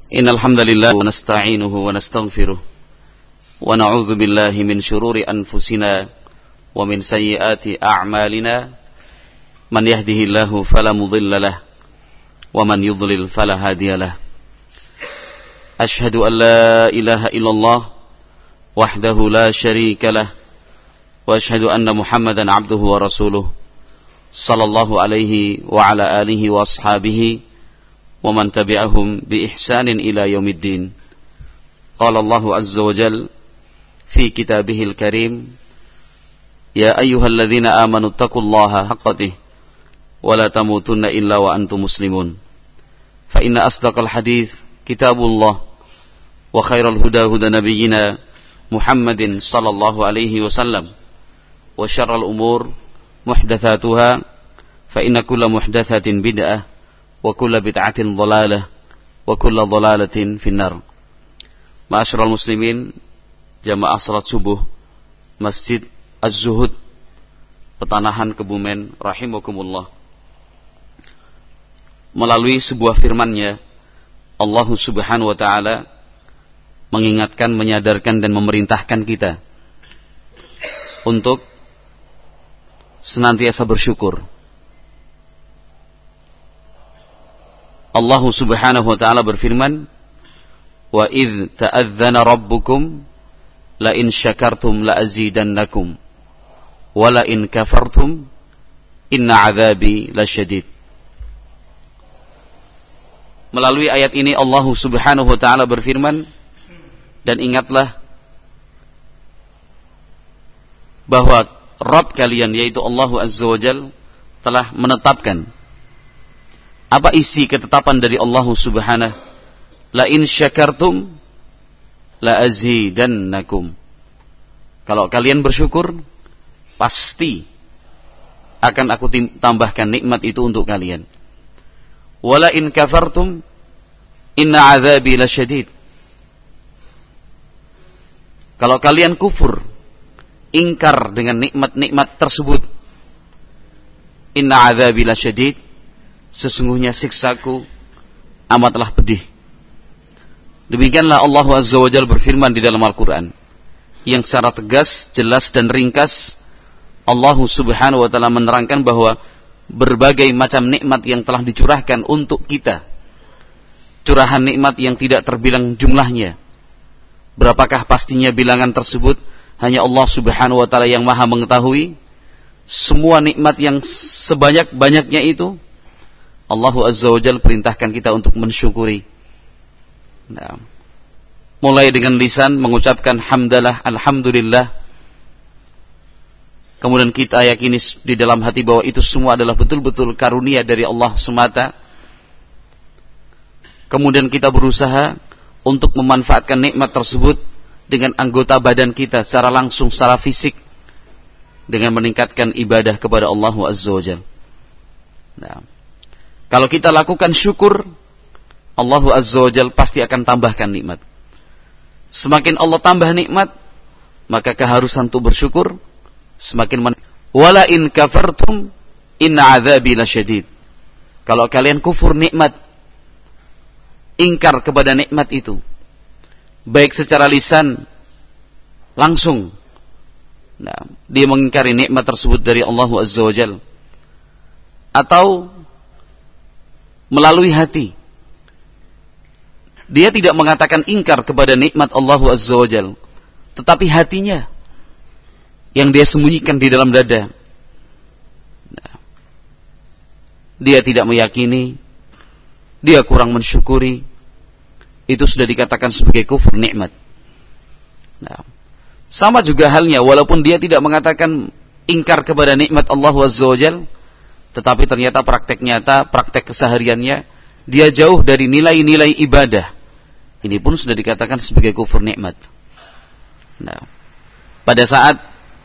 Innal hamdalillah wa nasta'inuhu wa nastaghfiruh wa na'udzu billahi min shururi anfusina wa min sayyiati a'malina man yahdihillahu fala mudilla lahu wa man yudlil fala hadiya lahu. Ashhadu an la ilaha illallah wahdahu la syarika lah wa ashhadu anna Muhammadan 'abduhu wa rasuluh sallallahu alaihi wa ala alihi wa ashabihi wa man tabi'ahum bi ihsanin ila yaumiddin. Qala Allahu azza wa jalla fi kitabihil karim, ya ayyuhalladzina amanu taqullaha haqqatih wa la tamutunna illa wa antum muslimun. Fa inna asdaqal hadits kitabullah wa khairal huda huda nabiyyina Muhammadin sallallahu alaihi wasallam wa syarral umur muhdatsatuha fa inna kulla muhdatsatin bid'ah wa kulla bid'atin dhalalah wa kulla dhalalatin finnar. Ma'asyiral muslimin, jamaah salat subuh Masjid Az-Zuhud Petanahan Kebumen rahimakumullah. Melalui sebuah firman-Nya, Allah Subhanahu wa taala mengingatkan, menyadarkan dan memerintahkan kita untuk senantiasa bersyukur. Allah Subhanahu wa taala berfirman, wa idz ta'adzana rabbukum la in syakartum la azidannakum wa la in kafartum inna 'adzabi lasyadid. Melalui ayat ini Allah Subhanahu wa taala berfirman, dan ingatlah bahwa Rabb kalian yaitu Allah Azza wa Jalla telah menetapkan. Apa isi ketetapan dari Allah Subhanahu? La in syakartum la azidannakum. Kalau kalian bersyukur, pasti akan aku tambahkan nikmat itu untuk kalian. Wala in kafartum inna 'adzabi lasyadid. Kalau kalian kufur, ingkar dengan nikmat-nikmat tersebut, inna 'adzabi lasyadid, sesungguhnya siksaku amatlah pedih. Demikianlah Allah Azza wa Jalla berfirman di dalam Al-Quran, yang secara tegas, jelas dan ringkas Allah Subhanahu wa taala menerangkan bahwa berbagai macam nikmat yang telah dicurahkan untuk kita, curahan nikmat yang tidak terbilang jumlahnya. Berapakah pastinya bilangan tersebut? Hanya Allah Subhanahu wa taala yang maha mengetahui. Semua nikmat yang sebanyak-banyaknya itu Allah Azza wa Jalla perintahkan kita untuk mensyukuri. Nah, mulai dengan lisan mengucapkan hamdalah, alhamdulillah. Kemudian kita yakini di dalam hati bahwa itu semua adalah betul-betul karunia dari Allah semata. Kemudian kita berusaha untuk memanfaatkan nikmat tersebut dengan anggota badan kita secara langsung, secara fisik, dengan meningkatkan ibadah kepada Allah Azza wa Jalla. Nah, kalau kita lakukan syukur, Allah Azza wa Jalla pasti akan tambahkan nikmat. Semakin Allah tambah nikmat, maka keharusan untuk bersyukur semakin wala in kafartum inna 'adzabi lasyadid. Kalau kalian kufur nikmat, ingkar kepada nikmat itu, baik secara lisan langsung, nah, dia mengingkari nikmat tersebut dari Allah Azza wa Jalla, atau melalui hati, dia tidak mengatakan ingkar kepada nikmat Allah Azza wa Jalla, tetapi hatinya yang dia sembunyikan di dalam dada, nah, dia tidak meyakini, dia kurang mensyukuri, itu sudah dikatakan sebagai kufur nikmat. Nah, sama juga halnya, walaupun dia tidak mengatakan ingkar kepada nikmat Allah Azza wa Jalla, tetapi ternyata praktek nyata, praktek kesehariannya, dia jauh dari nilai-nilai ibadah. Ini pun sudah dikatakan sebagai kufur nikmat. Nah, pada saat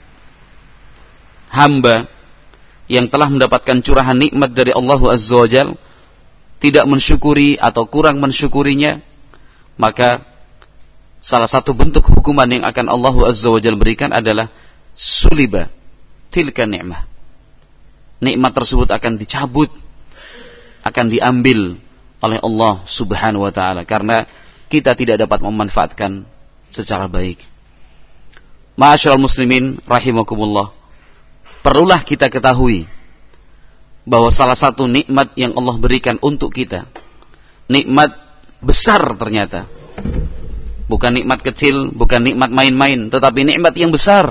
hamba yang telah mendapatkan curahan nikmat dari Allah Azza wa Jalla tidak mensyukuri atau kurang mensyukurinya, maka salah satu bentuk hukuman yang akan Allah Azza wa Jalla berikan adalah suliba tilka ni'mah. Nikmat tersebut akan dicabut, akan diambil oleh Allah Subhanahu wa taala karena kita tidak dapat memanfaatkan secara baik. Ma'asyiral muslimin rahimakumullah. Perlulah kita ketahui bahwa salah satu nikmat yang Allah berikan untuk kita, nikmat besar ternyata. Bukan nikmat kecil, bukan nikmat main-main, tetapi nikmat yang besar.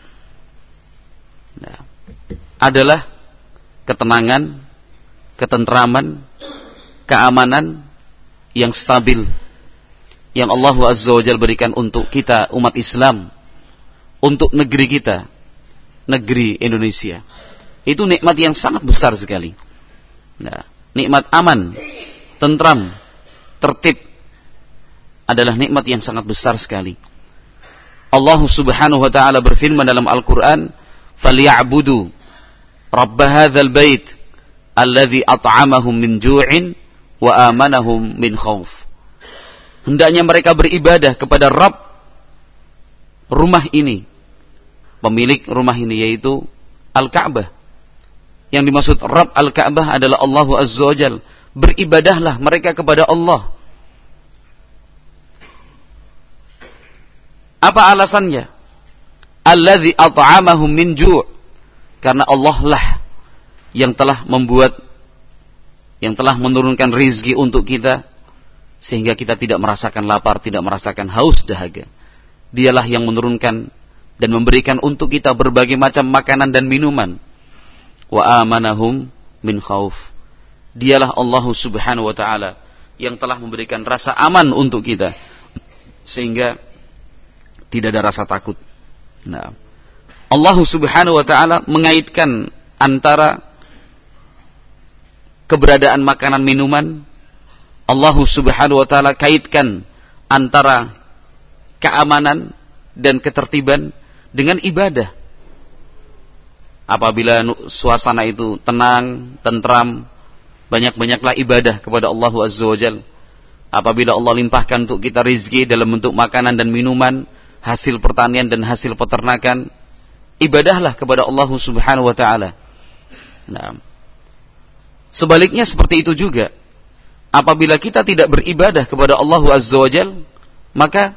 Nah, adalah ketenangan, ketentraman, keamanan yang stabil yang Allah Azza wa Jalla berikan untuk kita umat Islam, untuk negeri kita, negeri Indonesia. Itu nikmat yang sangat besar sekali. Nah, nikmat aman, tentram, tertib adalah nikmat yang sangat besar sekali. Allah Subhanahu wa taala berfirman dalam Al-Qur'an, "Falyabudu rabb hadzal bait alladzi at'amahum min ju'in wa amanahum min khauf." Hendaknya mereka beribadah kepada Rabb rumah ini, pemilik rumah ini, yaitu Al-Ka'bah. Yang dimaksud Rabb Al-Ka'bah adalah Allah Azza wa Jalla. Beribadahlah mereka kepada Allah. Apa alasannya? Alladzi at'amahum min ju'. Karena Allah lah yang telah membuat, yang telah menurunkan rizki untuk kita, sehingga kita tidak merasakan lapar, tidak merasakan haus dahaga. Dialah yang menurunkan dan memberikan untuk kita berbagai macam makanan dan minuman. Wa amanahum min khauf. Dialah Allah Subhanahu wa taala yang telah memberikan rasa aman untuk kita, sehingga tidak ada rasa takut. Nah, Allah Subhanahu wa taala mengaitkan antara keberadaan makanan minuman, Allah Subhanahu wa taala kaitkan antara keamanan dan ketertiban dengan ibadah. Apabila suasana itu tenang, tentram, banyak-banyaklah ibadah kepada Allah Azza wa Jalla. Apabila Allah limpahkan untuk kita rizki dalam bentuk makanan dan minuman, hasil pertanian dan hasil peternakan, ibadahlah kepada Allah Subhanahu wa taala. Nah, sebaliknya seperti itu juga. Apabila kita tidak beribadah kepada Allah Azza wa Jalla, maka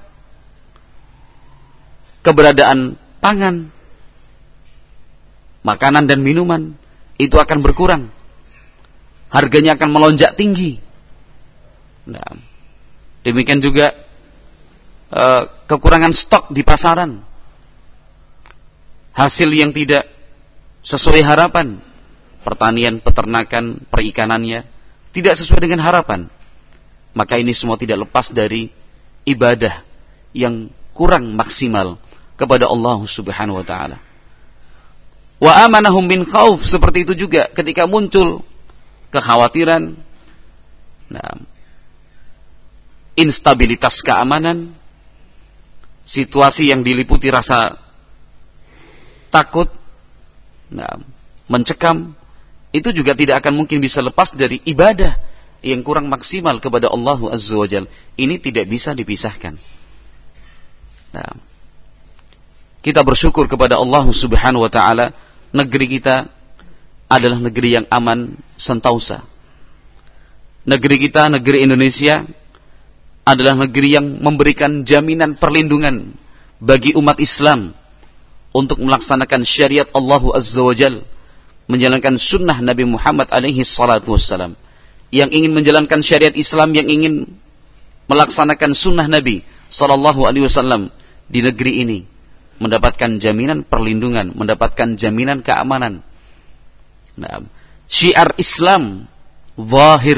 keberadaan pangan, makanan dan minuman itu akan berkurang. Harganya akan melonjak tinggi. Nah, demikian juga kekurangan stok di pasaran. Hasil yang tidak sesuai harapan. Pertanian, peternakan, perikanannya tidak sesuai dengan harapan. Maka ini semua tidak lepas dari ibadah yang kurang maksimal kepada Allah Subhanahu wa taala. Wa amanahum min khauf, seperti itu juga ketika muncul kekhawatiran, nah, instabilitas keamanan, situasi yang diliputi rasa takut, nah, mencekam, itu juga tidak akan mungkin bisa lepas dari ibadah yang kurang maksimal kepada Allah Azza wa Jalla. Ini tidak bisa dipisahkan. Nah, kita bersyukur kepada Allah Subhanahu wa taala, negeri kita adalah negeri yang aman sentausa. Negeri kita, negeri Indonesia, adalah negeri yang memberikan jaminan perlindungan bagi umat Islam untuk melaksanakan syariat Allah Azza wa Jalla, menjalankan sunnah Nabi Muhammad alaihi salatu wassalam. Yang ingin menjalankan syariat Islam, yang ingin melaksanakan sunnah Nabi sallallahu alaihi wasallam di negeri ini, mendapatkan jaminan perlindungan, mendapatkan jaminan keamanan. Nah, syiar Islam zahir,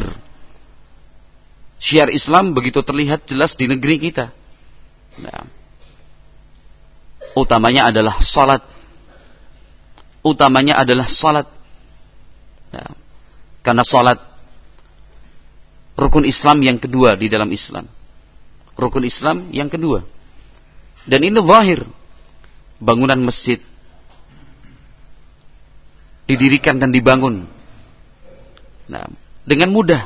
syiar Islam begitu terlihat jelas di negeri kita. Nah, utamanya adalah salat. Utamanya adalah salat. Nah, karena salat rukun Islam yang kedua di dalam Islam. Rukun Islam yang kedua. Dan ini zahir. Bangunan masjid didirikan dan dibangun, nah, dengan mudah.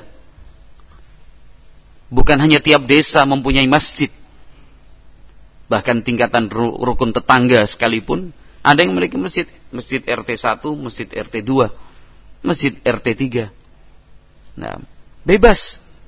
Bukan hanya tiap desa mempunyai masjid, bahkan tingkatan rukun tetangga sekalipun ada yang memiliki masjid. Masjid RT 1, masjid RT 2, masjid RT 3. Nah, bebas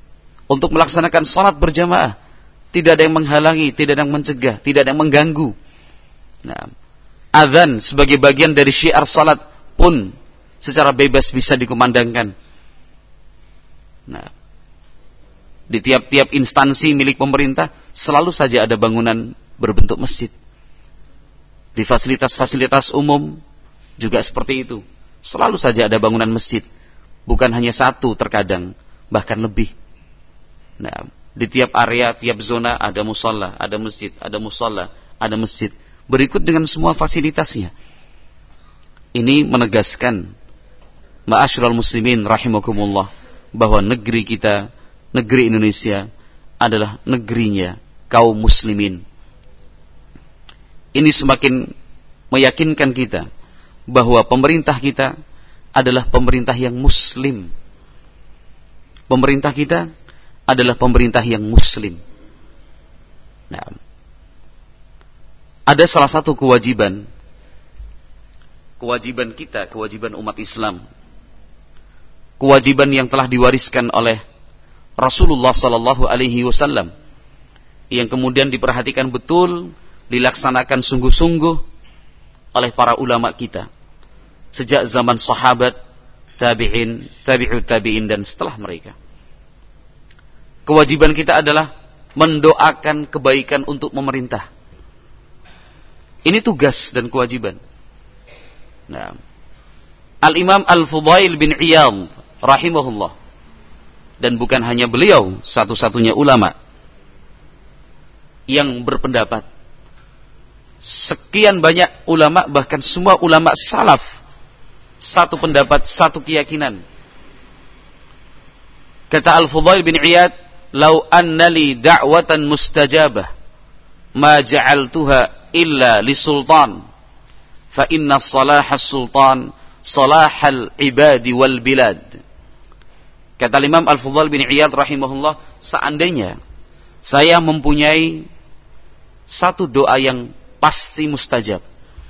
untuk melaksanakan salat berjamaah. Tidak ada yang menghalangi, tidak ada yang mencegah, tidak ada yang mengganggu. Nah, azan sebagai bagian dari syiar salat pun secara bebas bisa dikumandangkan. Nah, di tiap-tiap instansi milik pemerintah selalu saja ada bangunan berbentuk masjid. Di fasilitas-fasilitas umum juga seperti itu. Selalu saja ada bangunan masjid. Bukan hanya satu terkadang, bahkan lebih. Nah, di tiap area, tiap zona ada musalla, ada masjid, ada musalla, ada masjid. Berikut dengan semua fasilitasnya. Ini menegaskan, ma'asyiral muslimin rahimakumullah, bahwa negeri kita, negeri Indonesia adalah negerinya kaum muslimin. Ini semakin meyakinkan kita bahwa pemerintah kita adalah pemerintah yang muslim. Pemerintah kita adalah pemerintah yang muslim. Nah, ada salah satu kewajiban kita, kewajiban umat Islam, kewajiban yang telah diwariskan oleh Rasulullah sallallahu alaihi wasallam, yang kemudian diperhatikan betul, dilaksanakan sungguh-sungguh oleh para ulama kita sejak zaman sahabat, tabi'in, tabi'ut tabi'in dan setelah mereka. Kewajiban kita adalah mendoakan kebaikan untuk pemerintah. Ini tugas dan kewajiban. Nah, Al-Imam Al-Fudail bin Iyad rahimahullah, dan bukan hanya beliau satu-satunya ulama yang berpendapat, sekian banyak ulama, bahkan semua ulama salaf, satu pendapat, satu keyakinan. Kata Al-Fudail bin Iyad, "Lau anna li da'watan mustajabah, ma ja'altuha illa li sultan, fa inna salaha sultan salahal ibadi wal bilad." Kata Imam Al-Fudail bin Iyad rahimahullah, seandainya saya mempunyai satu doa yang pasti mustajab,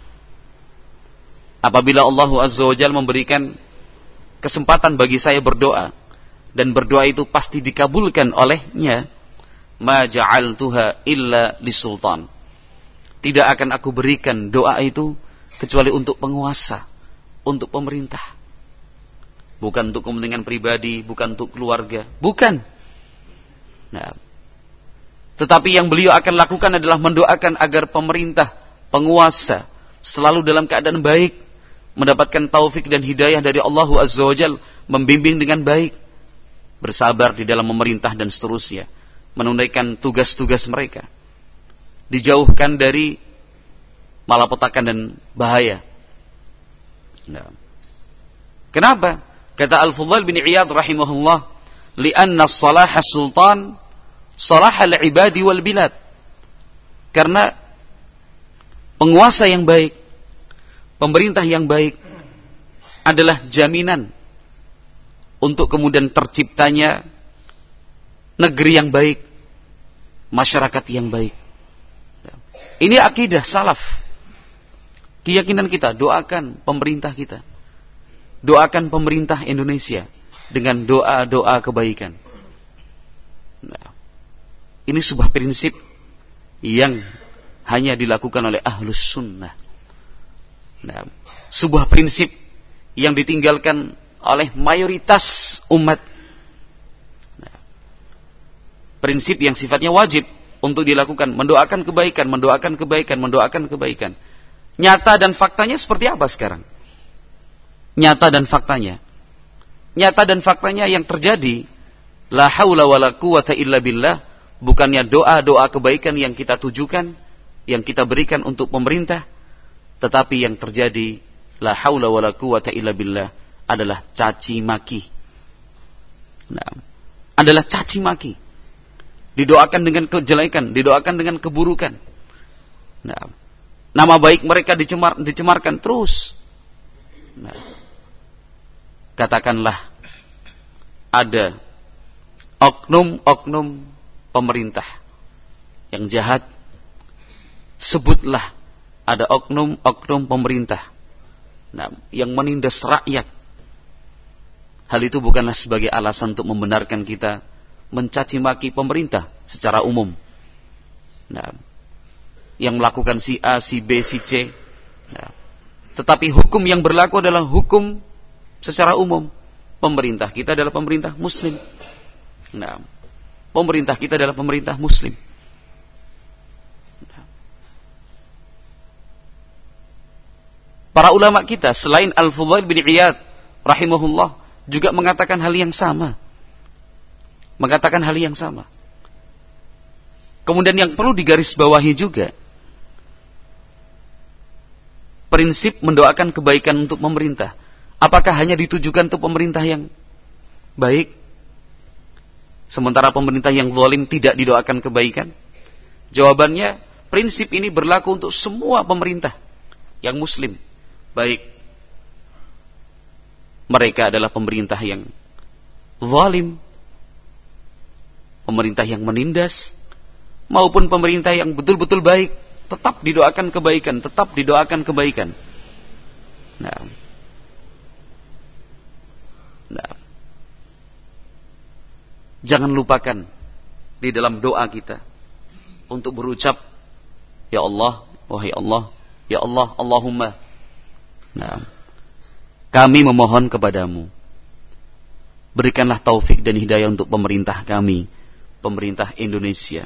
apabila Allah Azza wa Jalla memberikan kesempatan bagi saya berdoa, dan berdoa itu pasti dikabulkan olehnya, ma ja'altuha illa lisultan, tidak akan aku berikan doa itu kecuali untuk penguasa, untuk pemerintah. Bukan untuk kepentingan pribadi, bukan untuk keluarga, bukan. Nah, tetapi yang beliau akan lakukan adalah mendoakan agar pemerintah, penguasa selalu dalam keadaan baik, mendapatkan taufik dan hidayah dari Allah Azza wa Jalla, membimbing dengan baik, bersabar di dalam memerintah dan seterusnya, menunaikan tugas-tugas mereka, dijauhkan dari malapetakan dan bahaya. Nah, kenapa? Kata Al-Fudail bin Iyad rahimahullah, li'anna salaha sultan salahal ibadi wal bilad. Karena penguasa yang baik, pemerintah yang baik adalah jaminan untuk kemudian terciptanya negeri yang baik, masyarakat yang baik. Ini akidah salaf, keyakinan kita. Doakan pemerintah kita, doakan pemerintah Indonesia dengan doa-doa kebaikan. Nah, ini sebuah prinsip yang hanya dilakukan oleh ahlus sunnah. Nah, sebuah prinsip yang ditinggalkan oleh mayoritas umat. Nah, prinsip yang sifatnya wajib untuk dilakukan, mendoakan kebaikan, mendoakan kebaikan, mendoakan kebaikan. Nyata dan faktanya seperti apa sekarang? Nyata dan faktanya yang terjadi, la haula wala quwata illa billah, bukannya doa-doa kebaikan yang kita tujukan, yang kita berikan untuk pemerintah, tetapi yang terjadi, la haula wala quwata illa billah, adalah caci maki. Nah, adalah caci maki. Didoakan dengan kejelekan, didoakan dengan keburukan. Nah, nama baik mereka dicemarkan terus. Nah, katakanlah ada oknum-oknum pemerintah yang jahat, sebutlah ada oknum-oknum pemerintah, nah, yang menindas rakyat. Hal itu bukanlah sebagai alasan untuk membenarkan kita mencaci maki pemerintah secara umum. Nah, yang melakukan si A, si B, si C. Nah, tetapi hukum yang berlaku adalah hukum secara umum. Pemerintah kita adalah pemerintah Muslim. Nah, pemerintah kita adalah pemerintah Muslim. Nah, para ulama kita selain Al-Fudail bin Iyad rahimahullah juga mengatakan hal yang sama. Mengatakan hal yang sama. Kemudian yang perlu digarisbawahi juga, prinsip mendoakan kebaikan untuk pemerintah, apakah hanya ditujukan untuk pemerintah yang baik, sementara pemerintah yang zalim tidak didoakan kebaikan? Jawabannya, prinsip ini berlaku untuk semua pemerintah yang muslim, baik mereka adalah pemerintah yang zalim, pemerintah yang menindas, maupun pemerintah yang betul-betul baik, tetap didoakan kebaikan, tetap didoakan kebaikan. Nah, jangan lupakan di dalam doa kita untuk berucap, ya Allah, wahai Allah, ya Allah, Allahumma. Nah, kami memohon kepadamu, berikanlah taufik dan hidayah untuk pemerintah kami, pemerintah Indonesia.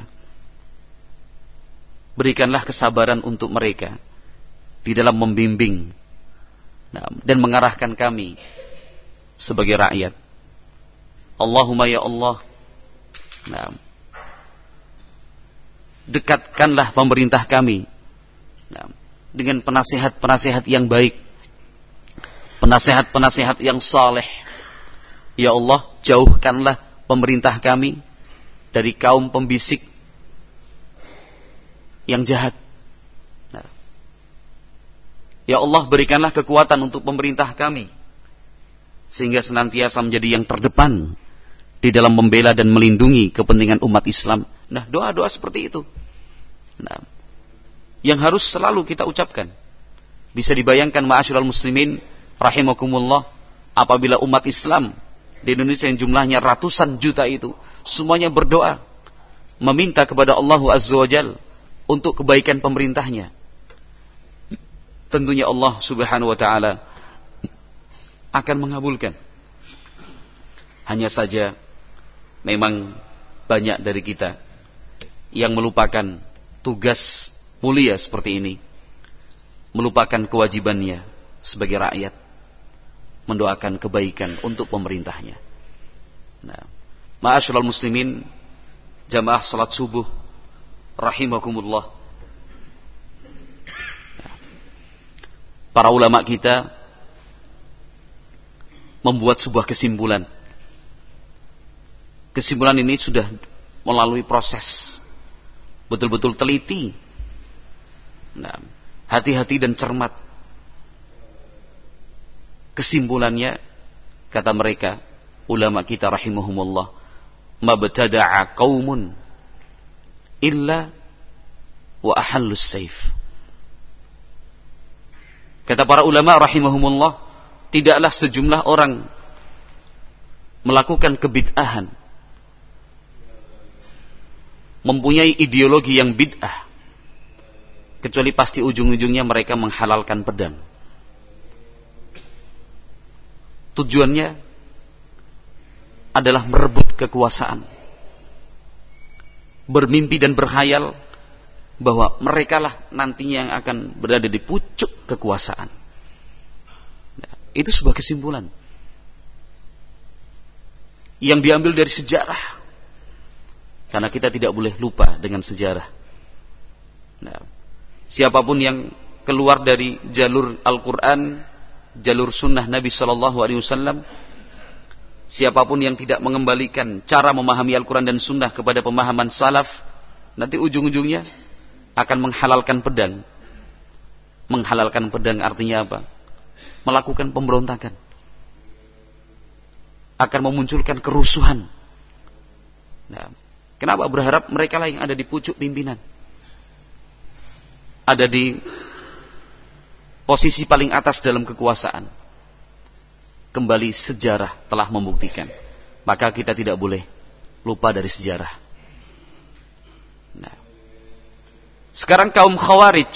Berikanlah kesabaran untuk mereka di dalam membimbing dan mengarahkan kami sebagai rakyat. Allahumma ya Allah. Dekatkanlah pemerintah kami dengan penasihat-penasihat yang baik, penasihat-penasihat yang saleh. Ya Allah, jauhkanlah pemerintah kami dari kaum pembisik yang jahat. Ya Allah, berikanlah kekuatan untuk pemerintah kami sehingga senantiasa menjadi yang terdepan di dalam membela dan melindungi kepentingan umat Islam. Nah, doa-doa seperti itu yang harus selalu kita ucapkan. Bisa dibayangkan ma'asyiral muslimin rahimakumullah, apabila umat Islam di Indonesia yang jumlahnya ratusan juta itu semuanya berdoa meminta kepada Allah Azza wa Jalla untuk kebaikan pemerintahnya, tentunya Allah Subhanahu wa taala akan mengabulkan. Hanya saja memang banyak dari kita yang melupakan tugas mulia seperti ini, melupakan kewajibannya sebagai rakyat mendoakan kebaikan untuk pemerintahnya. Nah, ma'asyiral muslimin, jamaah salat subuh rahimakumullah. Para ulama kita membuat sebuah kesimpulan. Kesimpulan ini sudah melalui proses betul-betul teliti, hati-hati dan cermat. Kesimpulannya, kata mereka, ulama kita rahimahumullah, mabtada'a qaumun illa wa ahallus saif. Kata para ulama rahimahumullah, tidaklah sejumlah orang melakukan kebid'ahan, mempunyai ideologi yang bid'ah, kecuali pasti ujung-ujungnya mereka menghalalkan pedang. Tujuannya adalah merebut kekuasaan, bermimpi dan berkhayal bahwa merekalah nantinya yang akan berada di pucuk kekuasaan. Itu sebuah kesimpulan yang diambil dari sejarah, karena kita tidak boleh lupa dengan sejarah. Siapapun yang keluar dari jalur Al-Quran, jalur sunnah Nabi SAW, siapapun yang tidak mengembalikan cara memahami Al-Quran dan sunnah kepada pemahaman salaf, nanti ujung-ujungnya akan menghalalkan pedang. Menghalalkan pedang artinya apa? Melakukan pemberontakan, akan memunculkan kerusuhan. Kenapa? Berharap mereka lah yang ada di pucuk pimpinan, ada di posisi paling atas dalam kekuasaan. Kembali sejarah telah membuktikan. Maka kita tidak boleh lupa dari sejarah. Nah, sekarang kaum Khawarij,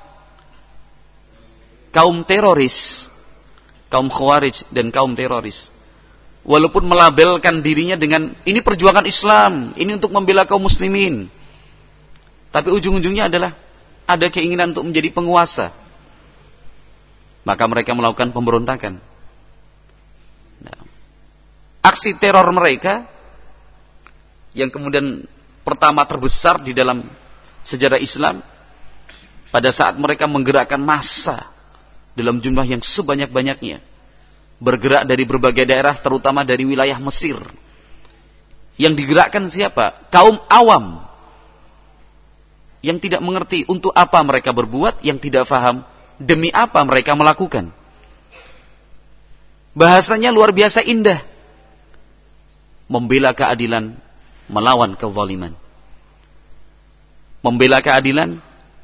kaum Khawarij dan kaum teroris, walaupun melabelkan dirinya dengan ini perjuangan Islam, ini untuk membela kaum muslimin, tapi ujung-ujungnya adalah ada keinginan untuk menjadi penguasa. Maka mereka melakukan pemberontakan. Nah, aksi teror mereka yang kemudian pertama terbesar di dalam sejarah Islam pada saat mereka menggerakkan massa dalam jumlah yang sebanyak-banyaknya, bergerak dari berbagai daerah, terutama dari wilayah Mesir. Yang digerakkan siapa? Kaum awam yang tidak mengerti untuk apa mereka berbuat, yang tidak paham demi apa mereka melakukan. Bahasanya luar biasa indah, membela keadilan melawan kezaliman. Membela keadilan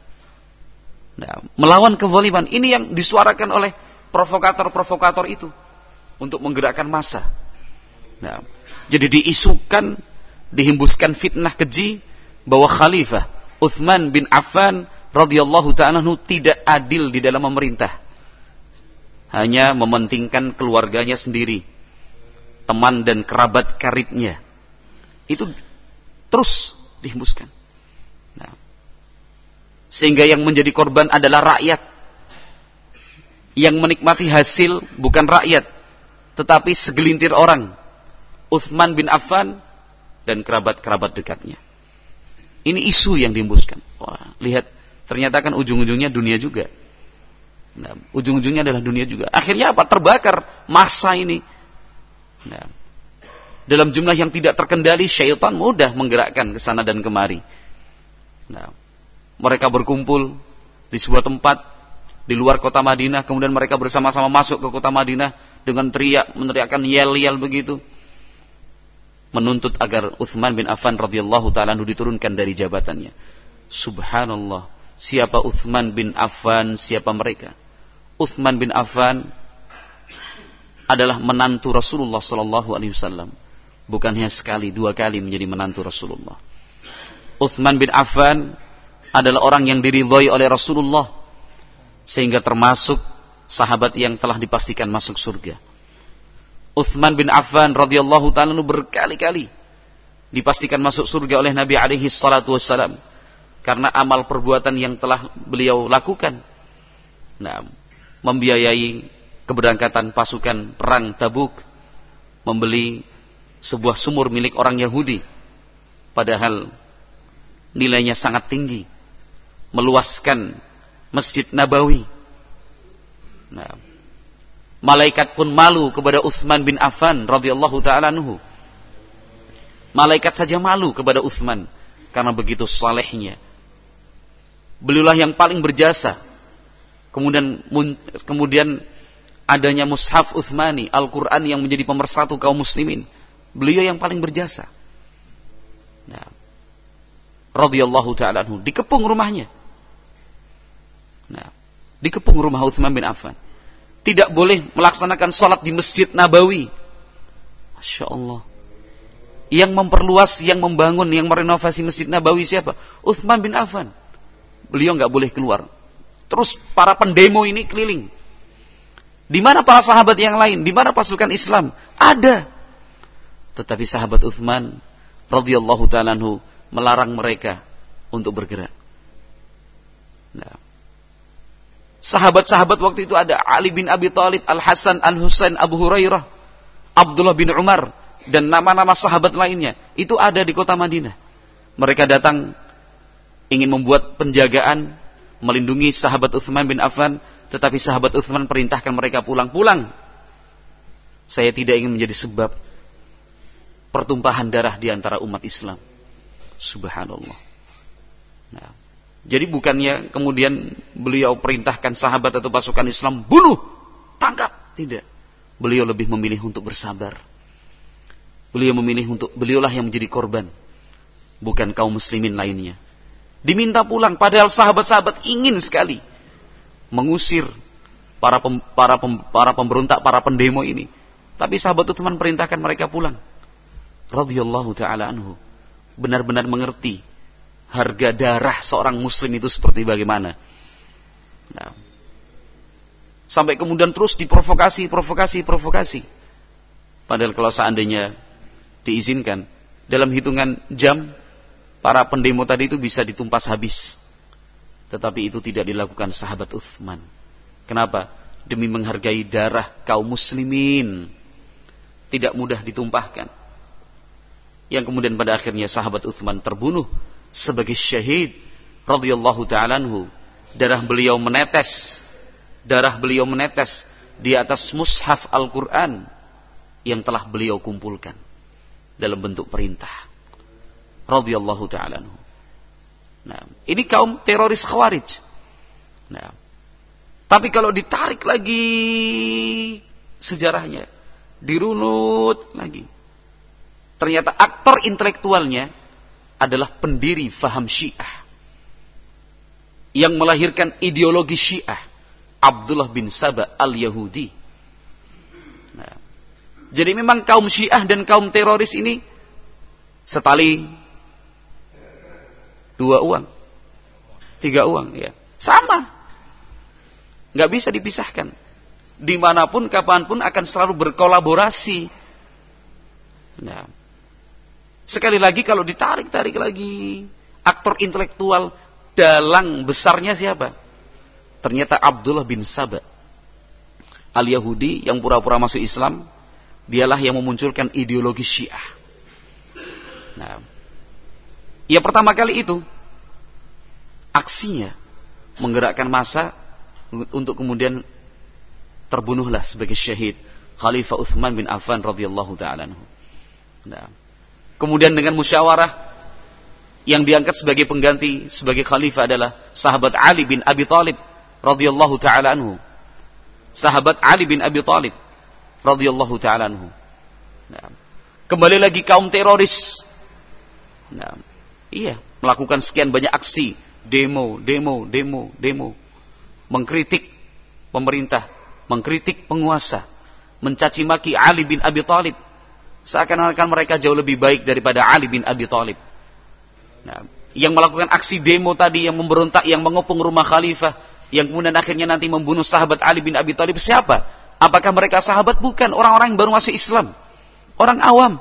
melawan kezaliman. Ini yang disuarakan oleh provokator-provokator itu untuk menggerakkan massa. Nah, jadi diisukan, dihembuskan fitnah keji bahwa Khalifah Utsman bin Affan radhiyallahu ta'ala anhu tidak adil di dalam memerintah. Hanya mementingkan keluarganya sendiri, teman dan kerabat karibnya. Itu terus dihembuskan. Nah, sehingga yang menjadi korban adalah rakyat. Yang menikmati hasil bukan rakyat, tetapi segelintir orang, Utsman bin Affan dan kerabat-kerabat dekatnya. Ini isu yang dihembuskan. Wah, lihat, ternyata kan ujung-ujungnya dunia juga. Nah, ujung-ujungnya adalah dunia juga. Akhirnya apa? Terbakar massa ini. Nah, dalam jumlah yang tidak terkendali, syaitan mudah menggerakkan ke sana dan kemari. Nah, mereka berkumpul di sebuah tempat di luar kota Madinah, kemudian mereka bersama-sama masuk ke kota Madinah dengan meneriakkan yel-yel begitu, menuntut agar Utsman bin Affan radhiyallahu ta'ala diturunkan dari jabatannya. Subhanallah, siapa Utsman bin Affan, siapa mereka? Utsman bin Affan adalah menantu Rasulullah sallallahu alaihi wasallam. Bukan hanya sekali, dua kali menjadi menantu Rasulullah. Utsman bin Affan adalah orang yang diridhai oleh Rasulullah, sehingga termasuk sahabat yang telah dipastikan masuk surga. Utsman bin Affan radhiyallahu ta'ala berkali-kali dipastikan masuk surga oleh Nabi alaihi salatu wassalam karena amal perbuatan yang telah beliau lakukan. Nah, membiayai keberangkatan pasukan perang Tabuk, membeli sebuah sumur milik orang Yahudi, padahal nilainya sangat tinggi, meluaskan Masjid Nabawi. Nah, malaikat pun malu kepada Utsman bin Affan radhiyallahu ta'ala anhu. Malaikat saja malu kepada Utsman karena begitu salehnya. Beliaulah yang paling berjasa. Kemudian adanya Mushaf Utsmani, Al-Quran yang menjadi pemersatu kaum muslimin. Beliau yang paling berjasa. Nah, radhiyallahu ta'ala anhu, dikepung rumahnya. Nah, dikepung rumah Utsman bin Affan. Tidak boleh melaksanakan sholat di Masjid Nabawi. Masya Allah. Yang memperluas, yang membangun, yang merenovasi Masjid Nabawi siapa? Utsman bin Affan. Beliau nggak boleh keluar. Terus para pendemo ini keliling. Di mana para sahabat yang lain? Di mana pasukan Islam? Ada. Tetapi sahabat Utsman radhiyallahu ta'ala anhu melarang mereka untuk bergerak. Nah, sahabat-sahabat waktu itu ada Ali bin Abi Thalib, Al-Hasan, Al-Husain, Abu Hurairah, Abdullah bin Umar, dan nama-nama sahabat lainnya. Itu ada di kota Madinah. Mereka datang ingin membuat penjagaan, melindungi sahabat Utsman bin Affan, tetapi sahabat Utsman perintahkan mereka pulang-pulang. Saya tidak ingin menjadi sebab pertumpahan darah di antara umat Islam. Subhanallah. Nah, jadi bukannya kemudian beliau perintahkan sahabat atau pasukan Islam bunuh, tangkap, tidak. Beliau lebih memilih untuk bersabar. Beliaulah yang menjadi korban, bukan kaum muslimin lainnya. Diminta pulang, padahal sahabat-sahabat ingin sekali mengusir para pemberontak, para pendemo ini. Tapi sahabat Utsman perintahkan mereka pulang. radhiyallahu taala anhu benar-benar mengerti harga darah seorang muslim itu seperti bagaimana. Nah, sampai kemudian terus diprovokasi. Padahal kalau seandainya diizinkan, dalam hitungan jam para pendemo tadi itu bisa ditumpas habis. Tetapi itu tidak dilakukan sahabat Utsman. Kenapa? Demi menghargai darah kaum muslimin. Tidak mudah ditumpahkan. Yang kemudian pada akhirnya sahabat Utsman terbunuh sebagai syahid radhiyallahu ta'ala anhu. Darah beliau menetes di atas mushaf Al-Quran yang telah beliau kumpulkan dalam bentuk perintah radhiyallahu ta'ala anhu. Nah, ini kaum teroris Khawarij. Nah, tapi kalau ditarik lagi sejarahnya, dirunut lagi, ternyata aktor intelektualnya adalah pendiri faham Syiah yang melahirkan ideologi Syiah, Abdullah bin Saba al-Yahudi. Nah, jadi memang kaum Syiah dan kaum teroris ini setali, dua uang, tiga uang, ya sama, nggak bisa dipisahkan. Dimanapun, kapanpun akan selalu berkolaborasi. Nah, sekali lagi kalau ditarik lagi, aktor intelektual dalang besarnya siapa? Ternyata Abdullah bin Saba al-Yahudi yang pura-pura masuk Islam. Dialah yang memunculkan ideologi Syiah. Nah, ya pertama kali itu aksinya menggerakkan massa untuk kemudian terbunuhlah sebagai syahid Khalifah Utsman bin Affan radhiyallahu ta'ala anhu. Nah, kemudian dengan musyawarah yang diangkat sebagai pengganti sebagai khalifah adalah sahabat Ali bin Abi Thalib radhiyallahu ta'ala anhu. Sahabat Ali bin Abi Thalib radhiyallahu ta'ala anhu. Nah, kembali lagi kaum teroris. Nah, iya, melakukan sekian banyak aksi, demo, mengkritik pemerintah, mengkritik penguasa, mencaci maki Ali bin Abi Thalib, seakan-akan mereka jauh lebih baik daripada Ali bin Abi Thalib. Nah, yang melakukan aksi demo tadi, yang memberontak, yang mengepung rumah khalifah, yang kemudian akhirnya nanti membunuh sahabat Ali bin Abi Thalib, siapa? Apakah mereka sahabat? Bukan, orang-orang yang baru masuk Islam, orang awam.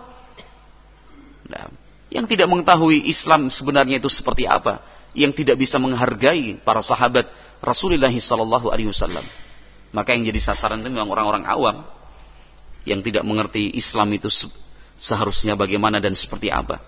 Nah, yang tidak mengetahui Islam sebenarnya itu seperti apa, yang tidak bisa menghargai para sahabat Rasulullah sallallahu alaihi wasallam. Maka yang jadi sasaran itu memang orang-orang awam yang tidak mengerti Islam itu seharusnya bagaimana dan seperti apa.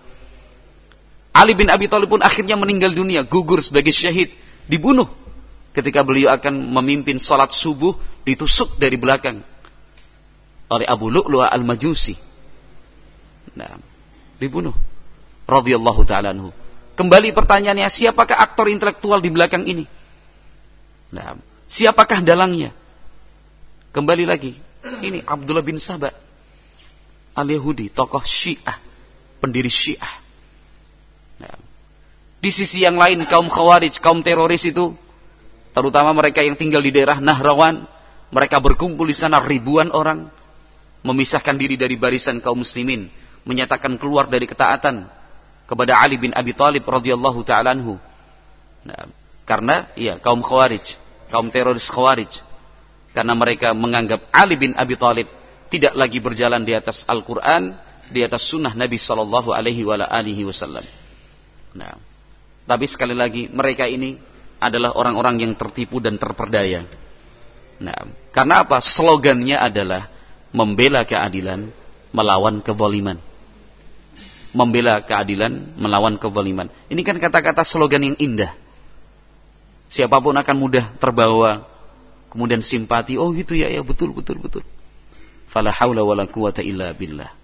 Ali bin Abi Thalib pun akhirnya meninggal dunia, gugur sebagai syahid, dibunuh ketika beliau akan memimpin salat subuh, ditusuk dari belakang oleh Abu Lu'lu'ah al-Majusi. Nah, dibunuh radhiyallahu ta'ala anhu. Kembali pertanyaannya, siapakah aktor intelektual di belakang ini? Nah, siapakah dalangnya? Kembali lagi, ini Abdullah bin Saba al-Yahudi, tokoh Syiah, pendiri Syiah. Nah, di sisi yang lain kaum Khawarij, kaum teroris itu, terutama mereka yang tinggal di daerah Nahrawan, mereka berkumpul di sana ribuan orang, memisahkan diri dari barisan kaum muslimin, menyatakan keluar dari ketaatan kepada Ali bin Abi Thalib radhiyallahu ta'ala anhu. Nah, karena kaum Khawarij, kaum teroris Khawarij, karena mereka menganggap Ali bin Abi Thalib tidak lagi berjalan di atas Al-Quran, di atas sunnah Nabi sallallahu alaihi wasallam. Nah, tapi sekali lagi mereka ini adalah orang-orang yang tertipu dan terperdaya. Nah, karena apa? Slogannya adalah membela keadilan melawan kezaliman. Membela keadilan melawan kezaliman. Ini kan kata-kata slogan yang indah. Siapapun akan mudah terbawa, kemudian simpati. Oh gitu ya, betul. Fala haula wala quwata illa billah.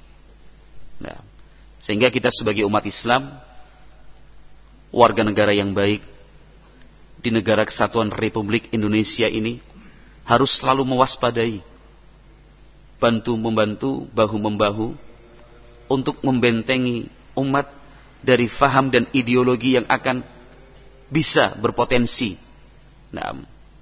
Nah, sehingga kita sebagai umat Islam, warga negara yang baik di negara kesatuan Republik Indonesia ini harus selalu mewaspadai, bantu-membantu, bahu-membahu untuk membentengi umat dari faham dan ideologi yang akan bisa berpotensi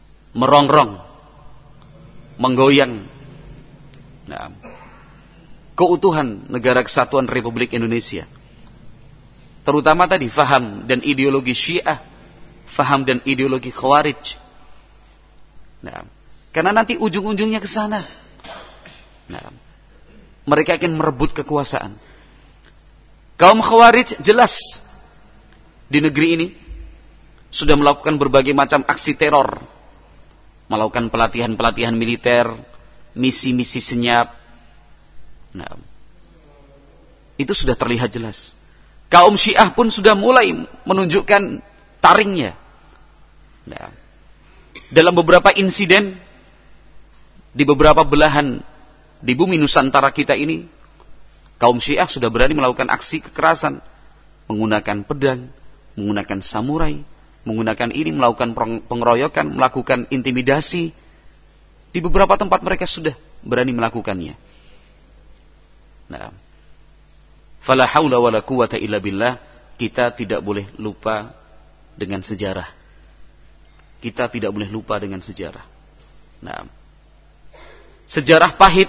merongrong, menggoyang keutuhan negara kesatuan Republik Indonesia. Terutama tadi faham dan ideologi Syiah, faham dan ideologi Khawarij. Nah, karena nanti ujung-ujungnya ke sana. Nah, mereka akan merebut kekuasaan. Kaum Khawarij jelas di negeri ini sudah melakukan berbagai macam aksi teror, melakukan pelatihan-pelatihan militer, misi-misi senyap. Nah, itu sudah terlihat jelas. Kaum Syiah pun sudah mulai menunjukkan taringnya. Nah, dalam beberapa insiden di beberapa belahan di bumi Nusantara kita ini, kaum Syiah sudah berani melakukan aksi kekerasan, menggunakan pedang, menggunakan samurai, menggunakan ini, melakukan pengeroyokan, melakukan intimidasi. Di beberapa tempat mereka sudah berani melakukannya. Nah, fala haula wala quwata illa billah. Kita tidak boleh lupa dengan sejarah. Kita tidak boleh lupa dengan sejarah. Nah, sejarah pahit,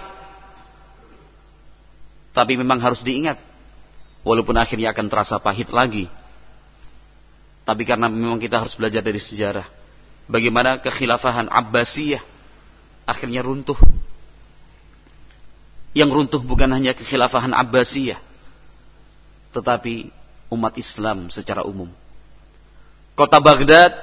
tapi memang harus diingat. Walaupun akhirnya akan terasa pahit lagi. Tapi karena memang kita harus belajar dari sejarah. Bagaimana kekhilafahan Abbasiyah akhirnya runtuh. Yang runtuh bukan hanya kekhilafahan Abbasiyah, tetapi umat Islam secara umum. Kota Baghdad,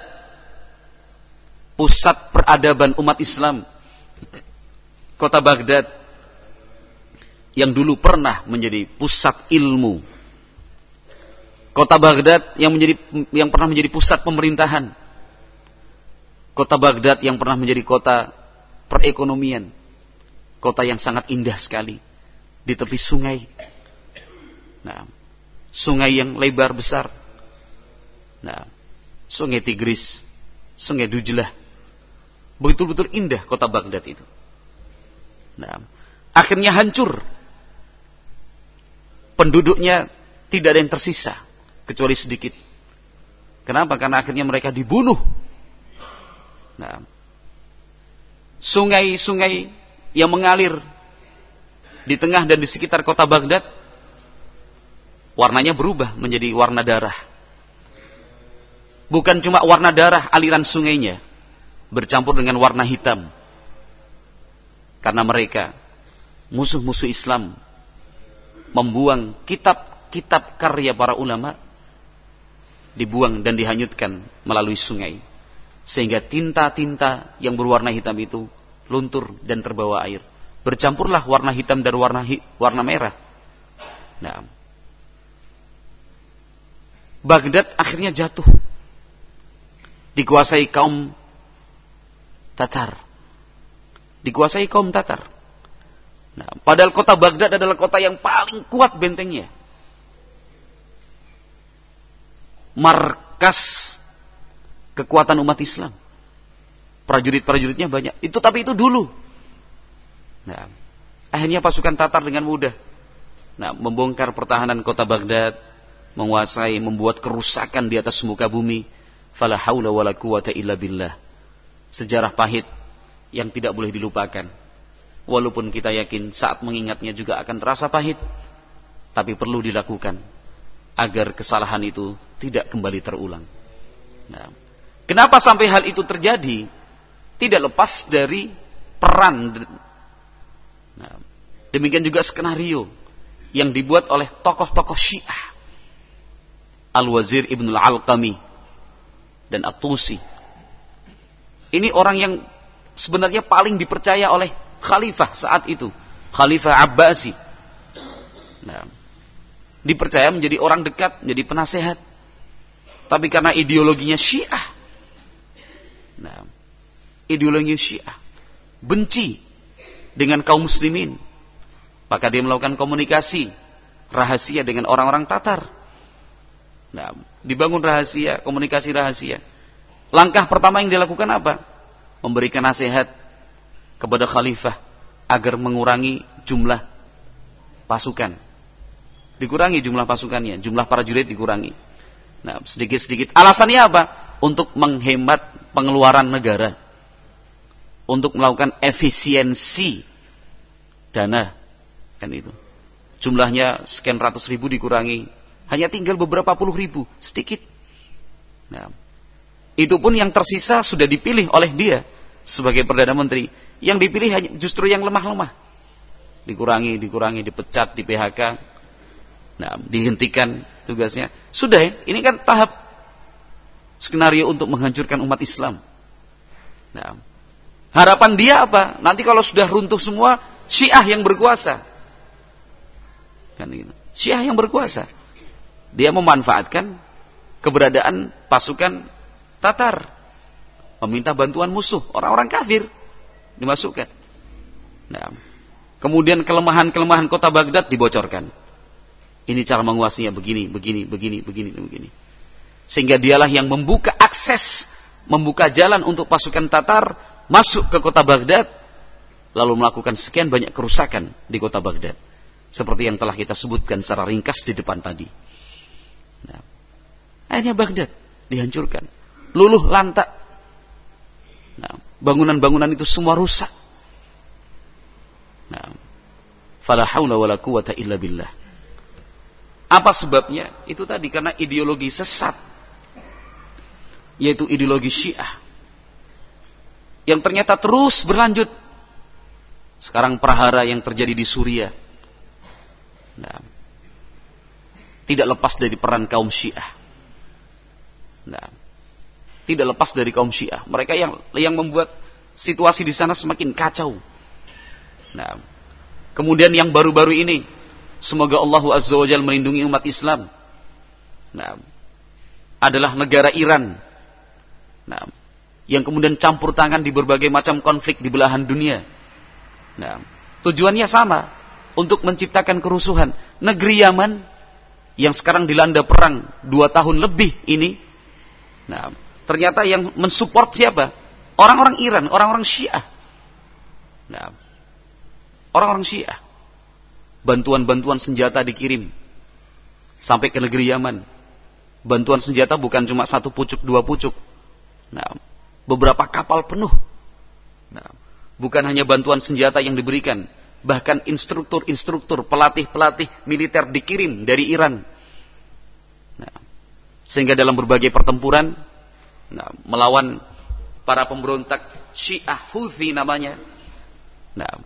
pusat peradaban umat Islam. Kota Baghdad yang dulu pernah menjadi pusat ilmu. Kota Baghdad yang pernah menjadi pusat pemerintahan. Kota Baghdad yang pernah menjadi kota perekonomian. Kota yang sangat indah sekali di tepi sungai. Nah, sungai yang lebar besar. Nah, sungai Tigris, sungai Dujlah. Betul-betul indah kota Baghdad itu. Nah, akhirnya hancur. Penduduknya tidak ada yang tersisa kecuali sedikit. Kenapa? Karena akhirnya mereka dibunuh. Nah, sungai-sungai yang mengalir di tengah dan di sekitar kota Baghdad warnanya berubah menjadi warna darah. Bukan cuma warna darah aliran sungainya, bercampur dengan warna hitam. Karena mereka, musuh-musuh Islam, membuang kitab-kitab karya para ulama, dibuang dan dihanyutkan melalui sungai. Sehingga tinta-tinta yang berwarna hitam itu luntur dan terbawa air. Bercampurlah warna hitam dan warna merah. Nah, Baghdad akhirnya jatuh, dikuasai kaum Tatar. Dikuasai kaum Tatar. Nah, padahal kota Baghdad adalah kota yang paling kuat bentengnya. Markas kekuatan umat Islam. Prajurit-prajuritnya banyak. Tapi itu dulu. Nah, akhirnya pasukan Tatar dengan mudah membongkar pertahanan kota Baghdad, menguasai, membuat kerusakan di atas muka bumi. Fala haula wala quwata illa billah. Sejarah pahit yang tidak boleh dilupakan. Walaupun kita yakin saat mengingatnya juga akan terasa pahit, tapi perlu dilakukan agar kesalahan itu tidak kembali terulang. Nah, kenapa sampai hal itu terjadi? Tidak lepas dari peran. Nah, demikian juga skenario yang dibuat oleh tokoh-tokoh Syiah, Al-Wazir Ibn Al-Alqami dan At-Tusi. Ini orang yang sebenarnya paling dipercaya oleh khalifah saat itu, Khalifah Abbasi. Nah, dipercaya menjadi orang dekat, menjadi penasehat. Tapi karena ideologinya Syiah, ideologinya Syiah, benci dengan kaum muslimin, maka dia melakukan komunikasi rahasia dengan orang-orang Tatar. Nah, dibangun rahasia, komunikasi rahasia. Langkah pertama yang dilakukan apa? Memberikan nasihat kepada khalifah agar mengurangi jumlah pasukan. Dikurangi jumlah pasukannya, jumlah prajurit dikurangi. Nah, sedikit-sedikit. Alasannya apa? Untuk menghemat pengeluaran negara. Untuk melakukan efisiensi dana. Kan itu. jumlahnya sekian ratus ribu dikurangi, hanya tinggal beberapa puluh ribu, sedikit. Nah, itu pun yang tersisa sudah dipilih oleh dia sebagai Perdana Menteri. Yang dipilih hanya justru yang lemah-lemah. Dikurangi, dipecat, di PHK. Nah, dihentikan tugasnya. Sudah ya, ini kan tahap skenario untuk menghancurkan umat Islam. Nah, harapan dia apa? Nanti kalau sudah runtuh semua, Syiah yang berkuasa. Kan gitu. Syiah yang berkuasa. Dia memanfaatkan keberadaan pasukan Tatar, meminta bantuan musuh, orang-orang kafir dimasukkan. Nah, kemudian kelemahan-kelemahan kota Baghdad dibocorkan. Ini cara menguasainya begini. Sehingga dialah yang membuka akses, membuka jalan untuk pasukan Tatar masuk ke kota Baghdad, lalu melakukan sekian banyak kerusakan di kota Baghdad. Seperti yang telah kita sebutkan secara ringkas di depan tadi. Nah, akhirnya Baghdad dihancurkan, luluh lantak. Nah, bangunan-bangunan itu semua rusak. Nah, fala haula wala quwata illa billah. Apa sebabnya? Itu tadi karena ideologi sesat, yaitu ideologi Syiah, yang ternyata terus berlanjut. Sekarang prahara yang terjadi di Suriah, nah, tidak lepas dari peran kaum Syiah. Nah, tidak lepas dari kaum Syiah. Mereka yang membuat situasi di sana semakin kacau. Nah, kemudian yang baru-baru ini, semoga Allah Azza wa Jalla melindungi umat Islam. Nah, adalah negara Iran. Nah, yang kemudian campur tangan di berbagai macam konflik di belahan dunia. Nah, tujuannya sama, untuk menciptakan kerusuhan. Negeri Yaman yang sekarang dilanda perang 2 tahun lebih ini. Nah, ternyata yang mensupport siapa? Orang-orang Iran, orang-orang Syiah. Nah, orang-orang Syiah. Bantuan-bantuan senjata dikirim sampai ke negeri Yaman. Bantuan senjata bukan cuma 1 pucuk, 2 pucuk. Nah, beberapa kapal penuh. Nah, bukan hanya bantuan senjata yang diberikan, bahkan instruktur-instruktur, pelatih-pelatih militer dikirim dari Iran. Nah, sehingga dalam berbagai pertempuran, nah, melawan para pemberontak Syiah Houthi namanya. Nah,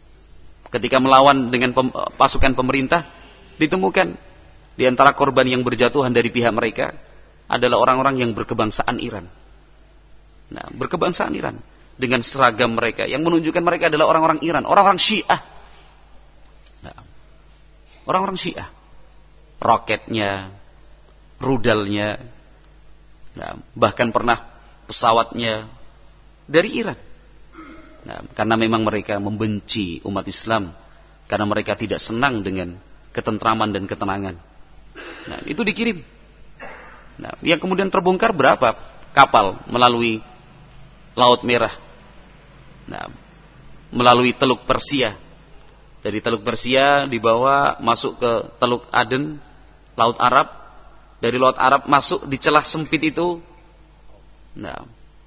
ketika melawan dengan pasukan pemerintah, ditemukan di antara korban yang berjatuhan dari pihak mereka adalah orang-orang yang berkebangsaan Iran. Nah, berkebangsaan Iran dengan seragam mereka yang menunjukkan mereka adalah orang-orang Iran, orang-orang Syiah. Nah, orang-orang Syiah. Roketnya, rudalnya, nah, bahkan pernah pesawatnya dari Iran. Nah, karena memang mereka membenci umat Islam, karena mereka tidak senang dengan ketentraman dan ketenangan. Nah, itu dikirim. Nah, yang kemudian terbongkar berapa kapal melalui Laut Merah. Nah, melalui Teluk Persia. Dari Teluk Persia dibawa masuk ke Teluk Aden, Laut Arab. Dari Laut Arab masuk di celah sempit itu. Nah,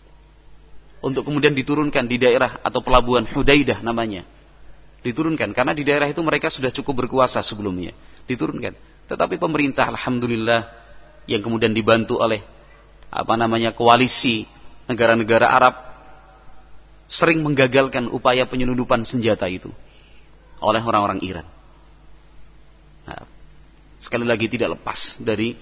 untuk kemudian diturunkan di daerah atau pelabuhan Hudaidah namanya. Diturunkan karena di daerah itu mereka sudah cukup berkuasa sebelumnya. Diturunkan. Tetapi pemerintah alhamdulillah yang kemudian dibantu oleh koalisi negara-negara Arab sering menggagalkan upaya penyelundupan senjata itu oleh orang-orang Iran. Nah, sekali lagi tidak lepas dari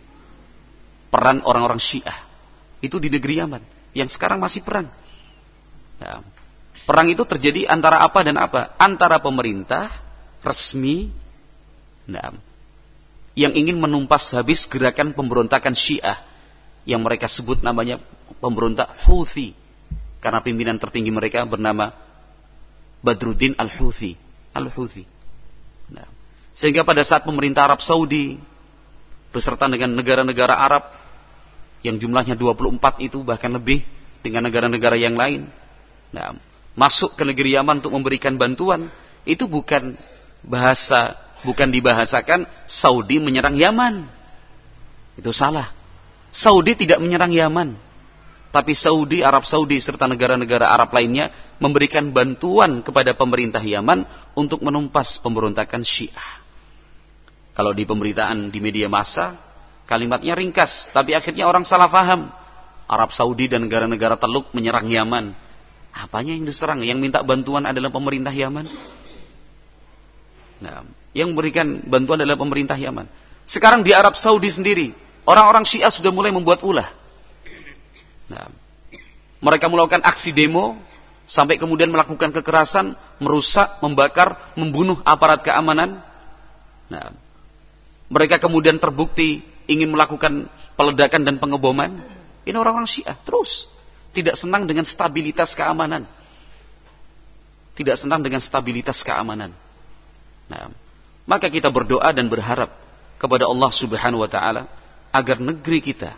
peran orang-orang Syiah itu di negeri Yaman yang sekarang masih perang. Nah, perang itu terjadi antara apa dan apa? Antara pemerintah resmi, nah, yang ingin menumpas habis gerakan pemberontakan Syiah yang mereka sebut namanya pemberontak Houthi, karena pimpinan tertinggi mereka bernama Badruddin Al-Houthi. Nah, sehingga pada saat pemerintah Arab Saudi beserta dengan negara-negara Arab yang jumlahnya 24 itu bahkan lebih dengan negara-negara yang lain, nah, masuk ke negeri Yaman untuk memberikan bantuan, itu bukan dibahasakan Saudi menyerang Yaman. Itu salah. Saudi tidak menyerang Yaman, tapi Arab Saudi serta negara-negara Arab lainnya memberikan bantuan kepada pemerintah Yaman untuk menumpas pemberontakan Syiah. Kalau di pemberitaan di media massa, kalimatnya ringkas, tapi akhirnya orang salah faham. Arab Saudi dan negara-negara Teluk menyerang Yaman. Apanya yang diserang? Yang minta bantuan adalah pemerintah Yaman. Nah, yang memberikan bantuan adalah pemerintah Yaman. Sekarang di Arab Saudi sendiri, orang-orang Syiah sudah mulai membuat ulah. Nah, mereka melakukan aksi demo, sampai kemudian melakukan kekerasan, merusak, membakar, membunuh aparat keamanan. Nah, mereka kemudian terbukti ingin melakukan peledakan dan pengeboman. Ini orang-orang Syiah terus tidak senang dengan stabilitas keamanan. Tidak senang dengan stabilitas keamanan. Nah, maka kita berdoa dan berharap kepada Allah Subhanahu wa taala agar negeri kita,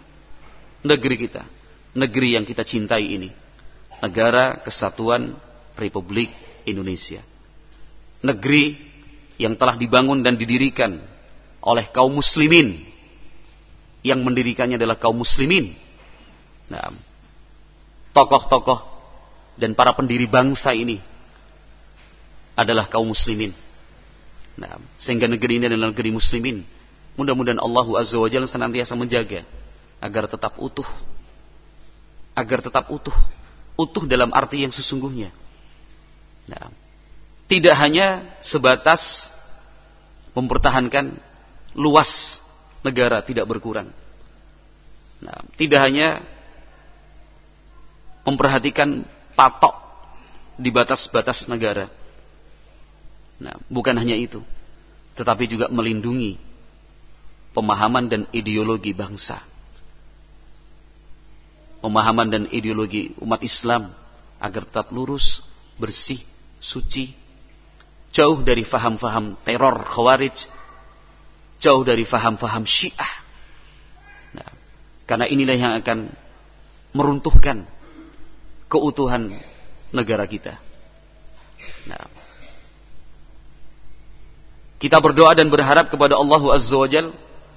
negeri yang kita cintai ini, Negara Kesatuan Republik Indonesia. Negeri yang telah dibangun dan didirikan oleh kaum muslimin. Yang mendirikannya adalah kaum muslimin. Nah, tokoh-tokoh dan para pendiri bangsa ini adalah kaum muslimin. Nah, sehingga negeri ini adalah negeri muslimin. Mudah-mudahan Allah Azza wa Jalla senantiasa menjaga agar tetap utuh. Agar tetap utuh. Utuh dalam arti yang sesungguhnya. Nah, tidak hanya sebatas mempertahankan luas negara tidak berkurang. Nah, tidak hanya memperhatikan patok di batas-batas negara. Nah, bukan hanya itu, tetapi juga melindungi pemahaman dan ideologi bangsa. Pemahaman dan ideologi umat Islam agar tetap lurus, bersih, suci, jauh dari faham-faham teror Khawarij, jauh dari faham-faham Syiah. Nah, karena inilah yang akan meruntuhkan keutuhan negara kita. Nah, kita berdoa dan berharap kepada Allah Azza wa Jalla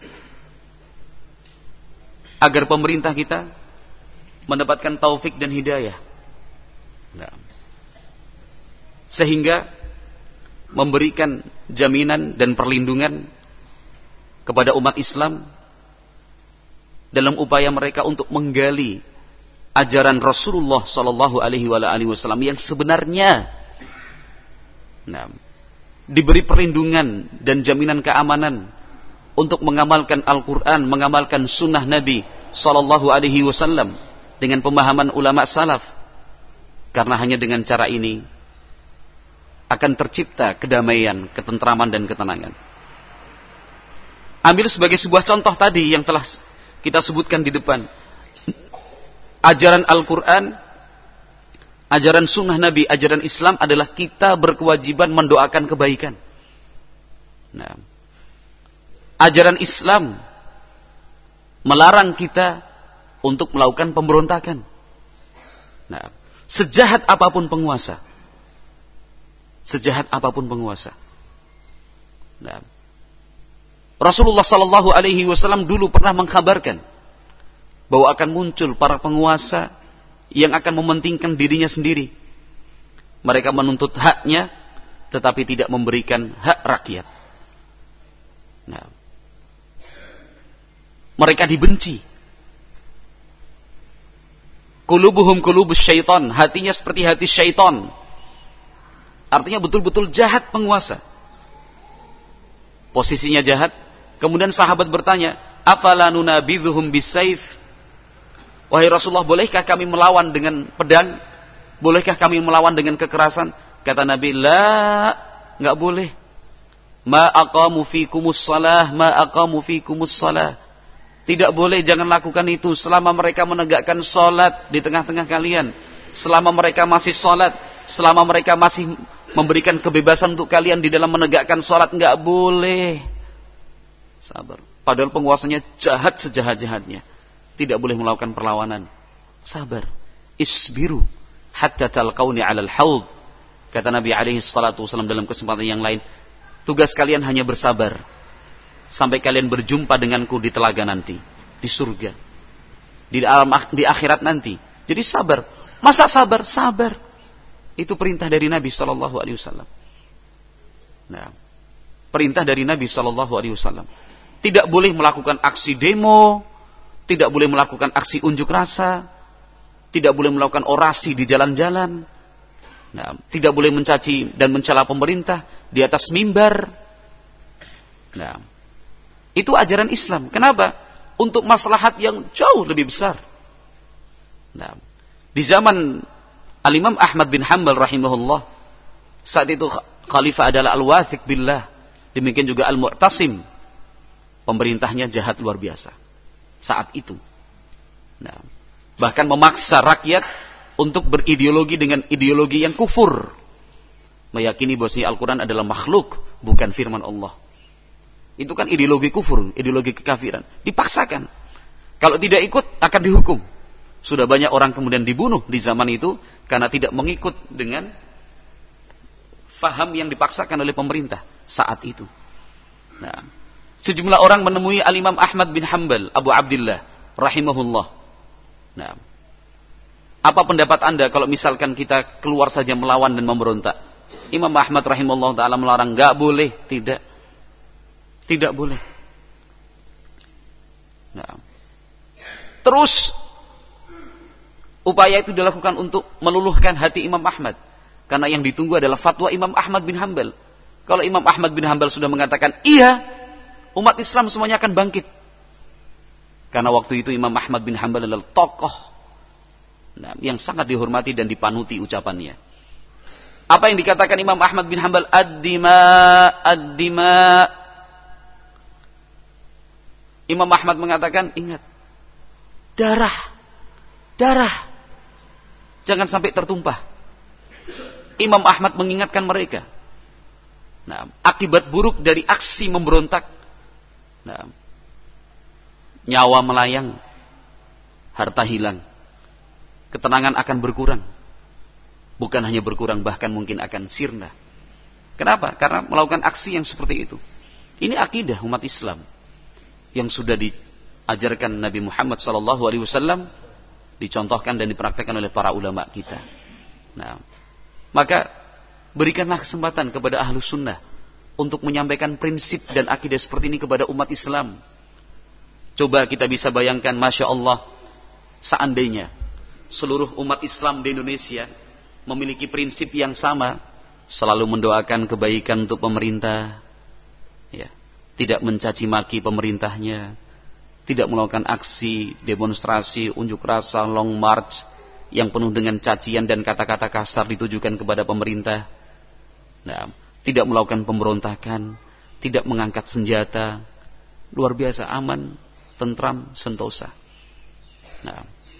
agar pemerintah kita mendapatkan taufik dan hidayah. Nah, sehingga memberikan jaminan dan perlindungan kepada umat Islam dalam upaya mereka untuk menggali ajaran Rasulullah sallallahu alaihi wasallam yang sebenarnya. Nah, diberi perlindungan dan jaminan keamanan untuk mengamalkan Al-Quran, mengamalkan sunnah Nabi sallallahu alaihi wasallam dengan pemahaman ulama salaf. Karena hanya dengan cara ini akan tercipta kedamaian, ketentraman dan ketenangan. Ambil sebagai sebuah contoh tadi yang telah kita sebutkan di depan. Ajaran Al-Quran, ajaran sunnah Nabi, ajaran Islam adalah kita berkewajiban mendoakan kebaikan. Nah, ajaran Islam melarang kita untuk melakukan pemberontakan. Nah, sejahat apapun penguasa, nah, Rasulullah Sallallahu Alaihi Wasallam dulu pernah mengkhabarkan bahwa akan muncul para penguasa yang akan mementingkan dirinya sendiri. Mereka menuntut haknya, tetapi tidak memberikan hak rakyat. Nah, mereka dibenci. Qulubuhum qulubus syaitan, hatinya seperti hati syaitan. Artinya betul-betul jahat penguasa. Posisinya jahat. Kemudian sahabat bertanya, afala nunabidhuhum bisayf? Wahai Rasulullah, bolehkah kami melawan dengan pedang? Bolehkah kami melawan dengan kekerasan? Kata Nabi, la, enggak boleh. Ma aqamu fikumus shalah, ma aqamu fikumus shalah. Tidak boleh, jangan lakukan itu selama mereka menegakkan salat di tengah-tengah kalian. Selama mereka masih salat, selama mereka masih memberikan kebebasan untuk kalian di dalam menegakkan salat, enggak boleh. Sabar. Padahal penguasanya jahat sejahat-jahatnya. Tidak boleh melakukan perlawanan. Sabar. Isbiru hatta talqauni 'alal haud. Kata Nabi alaihi salatu wasallam dalam kesempatan yang lain, tugas kalian hanya bersabar sampai kalian berjumpa denganku di telaga nanti, di surga, di akhirat nanti. Jadi sabar. Masa sabar? Sabar. Itu perintah dari Nabi sallallahu alaihi wasallam. Nah, perintah dari Nabi Shallallahu Alaihi Wasallam. Tidak boleh melakukan aksi demo, tidak boleh melakukan aksi unjuk rasa, tidak boleh melakukan orasi di jalan-jalan, nah, tidak boleh mencaci dan mencela pemerintah di atas mimbar. Nah, itu ajaran Islam. Kenapa? Untuk maslahat yang jauh lebih besar. Nah, di zaman Al-Imam Ahmad bin Hanbal rahimahullah, saat itu khalifah adalah Al-Wathiq billah, demikian juga Al-Mu'tasim. Pemerintahnya jahat luar biasa saat itu. Nah, bahkan memaksa rakyat untuk berideologi dengan ideologi yang kufur, meyakini bahwasanya Al-Quran adalah makhluk, bukan firman Allah. Itu kan ideologi kufur, ideologi kekafiran. Dipaksakan. Kalau tidak ikut akan dihukum. Sudah banyak orang kemudian dibunuh di zaman itu karena tidak mengikut dengan faham yang dipaksakan oleh pemerintah saat itu. Nah, sejumlah orang menemui Al-Imam Ahmad bin Hanbal, Abu Abdillah rahimahullah. Nah, apa pendapat Anda kalau misalkan kita keluar saja melawan dan memberontak? Imam Ahmad rahimahullah ta'ala melarang. Enggak boleh, tidak. Tidak boleh. Nah, terus upaya itu dilakukan untuk meluluhkan hati Imam Ahmad, karena yang ditunggu adalah fatwa Imam Ahmad bin Hanbal. Kalau Imam Ahmad bin Hanbal sudah mengatakan iya, umat Islam semuanya akan bangkit. Karena waktu itu Imam Ahmad bin Hanbal adalah tokoh yang sangat dihormati dan dipanuti ucapannya. Apa yang dikatakan Imam Ahmad bin Hanbal? Ad-dima, ad-dima. Imam Ahmad mengatakan, ingat, darah, darah, jangan sampai tertumpah. Imam Ahmad mengingatkan mereka, nah, akibat buruk dari aksi memberontak, nah, nyawa melayang, harta hilang, ketenangan akan berkurang. Bukan hanya berkurang, bahkan mungkin akan sirna. Kenapa? Karena melakukan aksi yang seperti itu. Ini akidah umat Islam yang sudah diajarkan Nabi Muhammad SAW, dicontohkan dan dipraktekkan oleh para ulama kita. Nah, maka berikanlah kesempatan kepada Ahlus Sunnah untuk menyampaikan prinsip dan akidah seperti ini kepada umat Islam. Coba kita bisa bayangkan, Masya Allah, seandainya seluruh umat Islam di Indonesia memiliki prinsip yang sama, selalu mendoakan kebaikan untuk pemerintah, ya, tidak mencaci maki pemerintahnya, tidak melakukan aksi, demonstrasi, unjuk rasa, long march yang penuh dengan cacian dan kata-kata kasar ditujukan kepada pemerintah. Nah, tidak melakukan pemberontakan, tidak mengangkat senjata, luar biasa aman, tentram, sentosa. Nah,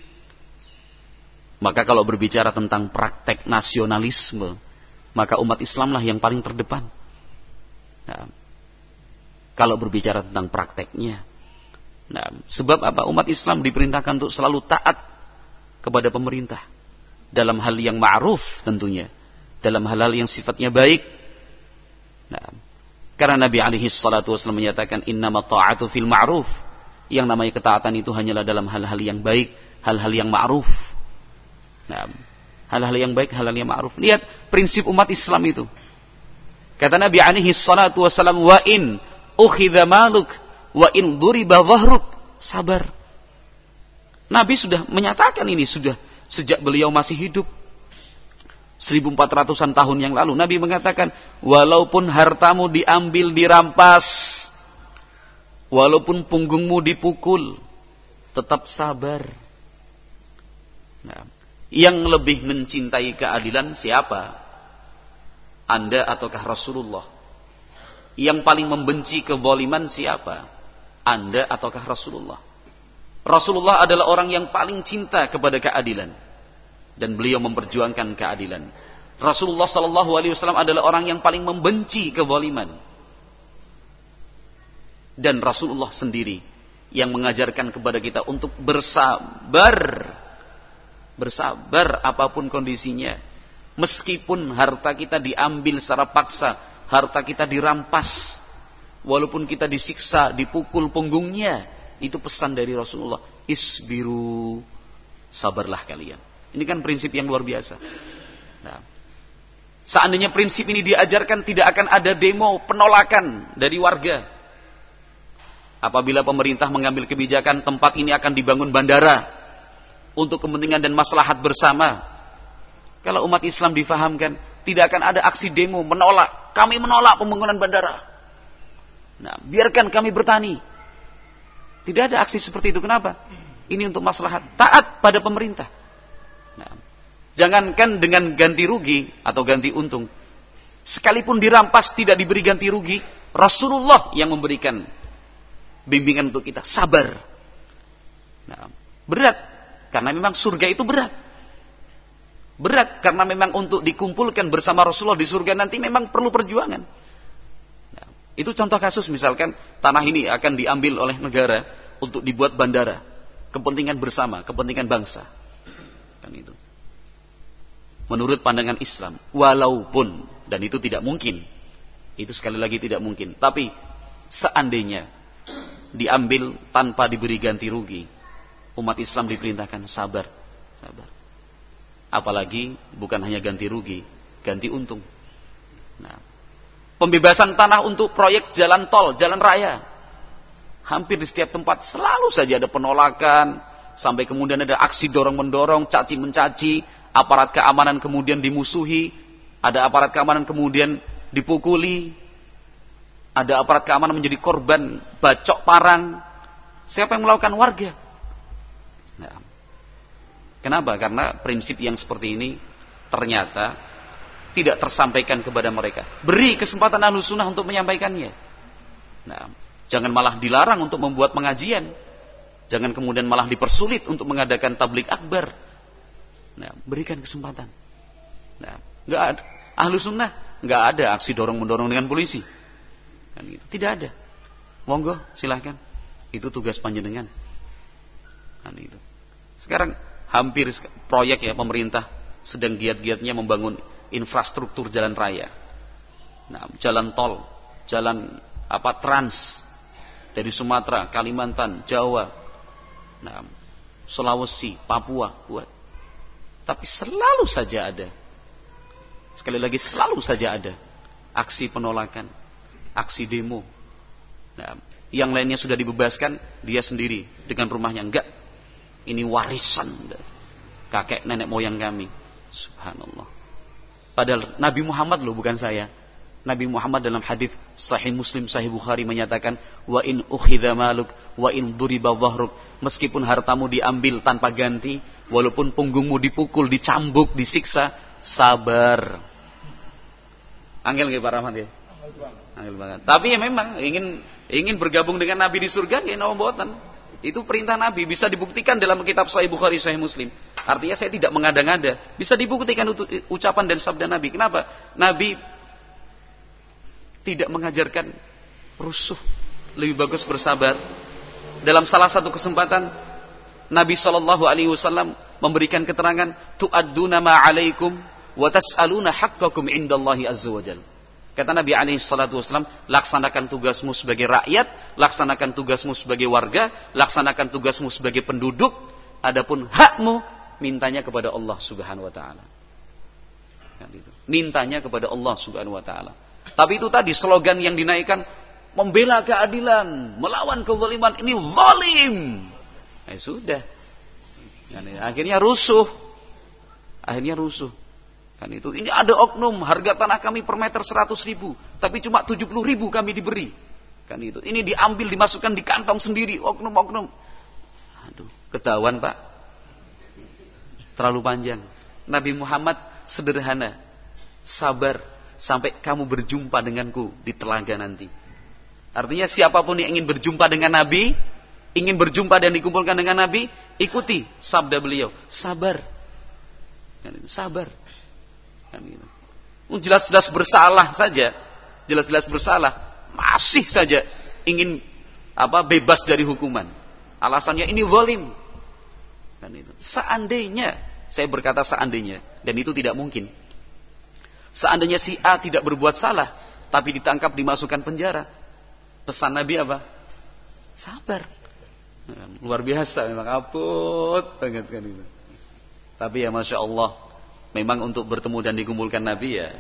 maka kalau berbicara tentang praktek nasionalisme, maka umat Islamlah yang paling terdepan. Nah, kalau berbicara tentang prakteknya, nah, sebab apa? Umat Islam diperintahkan untuk selalu taat kepada pemerintah dalam hal yang ma'ruf tentunya, dalam hal-hal yang sifatnya baik. Nah, karena Nabi alaihi salatu wasallam menyatakan innamat ta'atu fil ma'ruf, yang namanya ketaatan itu hanyalah dalam hal-hal yang baik, hal-hal yang ma'ruf. Nah, hal-hal yang baik, hal-hal yang ma'ruf. Lihat prinsip umat Islam itu. Kata Nabi alaihi salatu wasallam, wa in ukhidha maluk wa in duriba dhahruk, sabar. Nabi sudah menyatakan ini sudah sejak beliau masih hidup 1400-an tahun yang lalu. Nabi mengatakan, walaupun hartamu diambil, dirampas, walaupun punggungmu dipukul, tetap sabar. Nah, yang lebih mencintai keadilan siapa? Anda ataukah Rasulullah? Yang paling membenci kezaliman siapa? Anda ataukah Rasulullah? Rasulullah adalah orang yang paling cinta kepada keadilan, dan beliau memperjuangkan keadilan. Rasulullah SAW adalah orang yang paling membenci kezaliman, dan Rasulullah sendiri yang mengajarkan kepada kita untuk bersabar, bersabar apapun kondisinya, meskipun harta kita diambil secara paksa, harta kita dirampas, walaupun kita disiksa, dipukul punggungnya, itu pesan dari Rasulullah, isbiru, sabarlah kalian. Ini kan prinsip yang luar biasa. Nah, Seandainya prinsip ini diajarkan, tidak akan ada demo penolakan dari warga. Apabila pemerintah mengambil kebijakan tempat ini akan dibangun bandara untuk kepentingan dan maslahat bersama. Kalau umat Islam difahamkan, tidak akan ada aksi demo menolak. Kami menolak pembangunan bandara. Nah, biarkan kami bertani. Tidak ada aksi seperti itu. Kenapa? Ini untuk maslahat. Taat pada pemerintah. Nah, jangankan dengan ganti rugi atau ganti untung. Sekalipun dirampas tidak diberi ganti rugi, Rasulullah yang memberikan bimbingan untuk kita. Sabar. Nah, berat. Karena memang surga itu berat. Berat karena memang untuk dikumpulkan bersama Rasulullah di surga nanti memang perlu perjuangan. Nah, itu contoh kasus misalkan tanah ini akan diambil oleh negara untuk dibuat bandara. Kepentingan bersama, kepentingan bangsa. Kan itu. Menurut pandangan Islam. Walaupun, dan itu tidak mungkin. Itu sekali lagi tidak mungkin. Tapi seandainya diambil tanpa diberi ganti rugi, umat Islam diperintahkan sabar. Sabar. Apalagi bukan hanya ganti rugi, ganti untung. Nah, pembebasan tanah untuk proyek jalan tol, jalan raya. Hampir di setiap tempat selalu saja ada penolakan, sampai kemudian ada aksi dorong-mendorong, caci-mencaci, aparat keamanan kemudian dimusuhi, ada aparat keamanan kemudian dipukuli, ada aparat keamanan menjadi korban bacok parang. Siapa yang melakukan? Warga. Nah, kenapa? Karena prinsip yang seperti ini ternyata tidak tersampaikan kepada mereka. Beri kesempatan Ahlussunnah untuk menyampaikannya. Nah, jangan malah dilarang untuk membuat pengajian. Jangan kemudian malah dipersulit untuk mengadakan tablik akbar. Nah, berikan kesempatan. Nah, enggak ada Ahlussunnah, enggak ada aksi dorong-mendorong dengan polisi. Kan gitu. Tidak ada. Monggo, silahkan. Itu tugas panjenengan. Kan itu. Sekarang hampir proyek ya pemerintah sedang giat-giatnya membangun infrastruktur jalan raya. Nah, jalan tol, jalan trans dari Sumatera, Kalimantan, Jawa, nah, Sulawesi, Papua buat. Tapi selalu saja ada. Sekali lagi selalu saja ada aksi penolakan, aksi demo. Nah, yang lainnya sudah dibebaskan, dia sendiri dengan rumahnya enggak. Ini warisan kakek nenek moyang kami. Subhanallah. Padahal Nabi Muhammad loh, bukan saya. Nabi Muhammad dalam hadis Sahih Muslim, Sahih Bukhari menyatakan, wa in ukhidha maluk, wa in duriba dhahruk. Meskipun hartamu diambil tanpa ganti, walaupun punggungmu dipukul, dicambuk, disiksa, sabar. Angel nggih Pak Rahmat ya? Angel banget. Tapi ya memang ingin bergabung dengan Nabi di surga, ya nawa mboten. Itu perintah Nabi, bisa dibuktikan dalam kitab Sahih Bukhari, Sahih Muslim. Artinya saya tidak mengada-ngada, bisa dibuktikan ucapan dan sabda Nabi. Kenapa? Nabi tidak mengajarkan rusuh, lebih bagus bersabar. Dalam salah satu kesempatan Nabi SAW memberikan keterangan, tu'adduna ma'alaikum wa tas'aluna haqqakum indallahi azza wajal. Kata Nabi SAW, laksanakan tugasmu sebagai rakyat, laksanakan tugasmu sebagai warga, laksanakan tugasmu sebagai penduduk, adapun hakmu mintanya kepada Allah Subhanahu wa taala. Mintanya kepada Allah Subhanahu wa taala. Tapi itu tadi slogan yang dinaikkan, membela keadilan, melawan kezaliman, ini zalim. Sudah. Akhirnya rusuh. Kan itu. Ini ada oknum, harga tanah kami per meter 100.000, tapi cuma 70.000 kami diberi. Kan itu. Ini diambil, dimasukkan di kantong sendiri, oknum-oknum. Aduh, ketahuan Pak. Terlalu panjang. Nabi Muhammad sederhana, sabar sampai kamu berjumpa denganku di telaga nanti. Artinya siapapun yang ingin berjumpa dengan Nabi, ingin berjumpa dan dikumpulkan dengan Nabi, ikuti sabda beliau, sabar. Kan itu, sabar. Kan gitu. Jelas-jelas bersalah saja, jelas-jelas bersalah, masih saja ingin bebas dari hukuman. Alasannya ini zalim. Kan itu. Seandainya, saya berkata seandainya, dan itu tidak mungkin. Seandainya si A tidak berbuat salah, tapi ditangkap, dimasukkan penjara, pesan Nabi apa? Sabar. Luar biasa, memang apot banget kan itu. Tapi ya Masya Allah, memang untuk bertemu dan dikumpulkan Nabi ya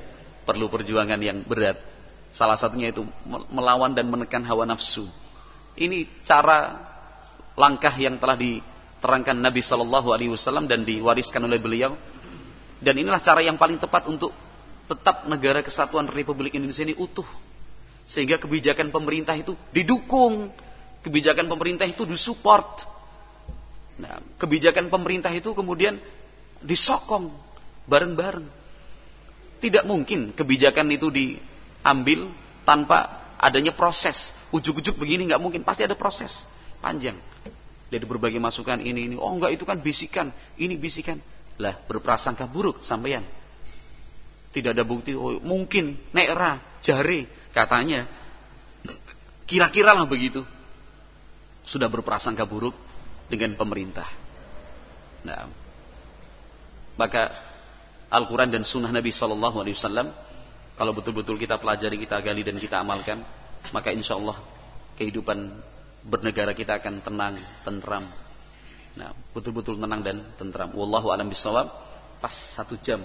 perlu perjuangan yang berat. Salah satunya itu melawan dan menekan hawa nafsu. Ini cara langkah yang telah diterangkan Nabi Shallallahu Alaihi Wasallam dan diwariskan oleh beliau. Dan inilah cara yang paling tepat untuk tetap negara kesatuan Republik Indonesia ini utuh. Sehingga kebijakan pemerintah itu didukung, kebijakan pemerintah itu disupport. Nah, kebijakan pemerintah itu kemudian disokong bareng-bareng. Tidak mungkin kebijakan itu diambil tanpa adanya proses. Ujuk-ujuk begini nggak mungkin, pasti ada proses panjang. Dari berbagai masukan ini. Oh enggak, itu kan bisikan, ini bisikan. Lah, berprasangka buruk sampean. Tidak ada bukti. Oh, mungkin nekra, jare, katanya. Kira-kira lah begitu. Sudah berprasangka buruk dengan pemerintah. Nah, maka Al-Quran dan Sunnah Nabi Sallallahu Alaihi Wasallam, kalau betul-betul kita pelajari, kita gali dan kita amalkan, maka insya Allah kehidupan bernegara kita akan tenang, tentram. Nah, betul-betul tenang dan tentram. Wallahu a'lam bishawab. Pas 1 jam.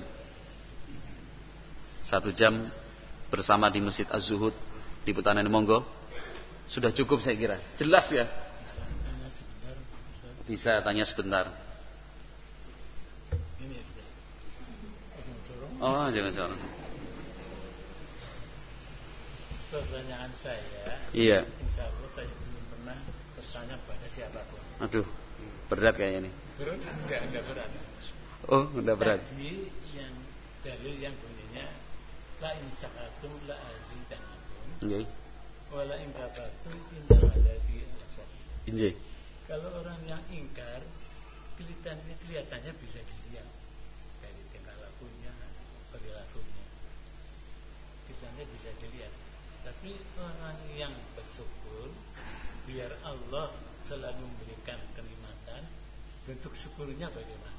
1 jam bersama di Masjid Az-Zuhud di Putanan, monggo. Sudah cukup saya kira. Jelas ya? Bisa tanya sebentar. Oh, jangan salah. Pertanyaan saya, iya. Insya Allah saya belum pernah bertanya pada siapapun. Aduh, berat kayaknya nih. Berat? Enggak berat. Oh, udah berat. Tadi yang dalil yang bunyinya la in syakartum la azidannakum. Nggih. Wa la in kafartum inna adzabi lasyadid. Nggih. Kalau orang yang ingkar, kelihatannya bisa dilihat dari tingkah lakunya, perilakunya. Kelihatannya bisa dilihat. Tapi orang yang bersyukur, biar Allah selalu memberikan kenikmatan, bentuk syukurnya bagaimana?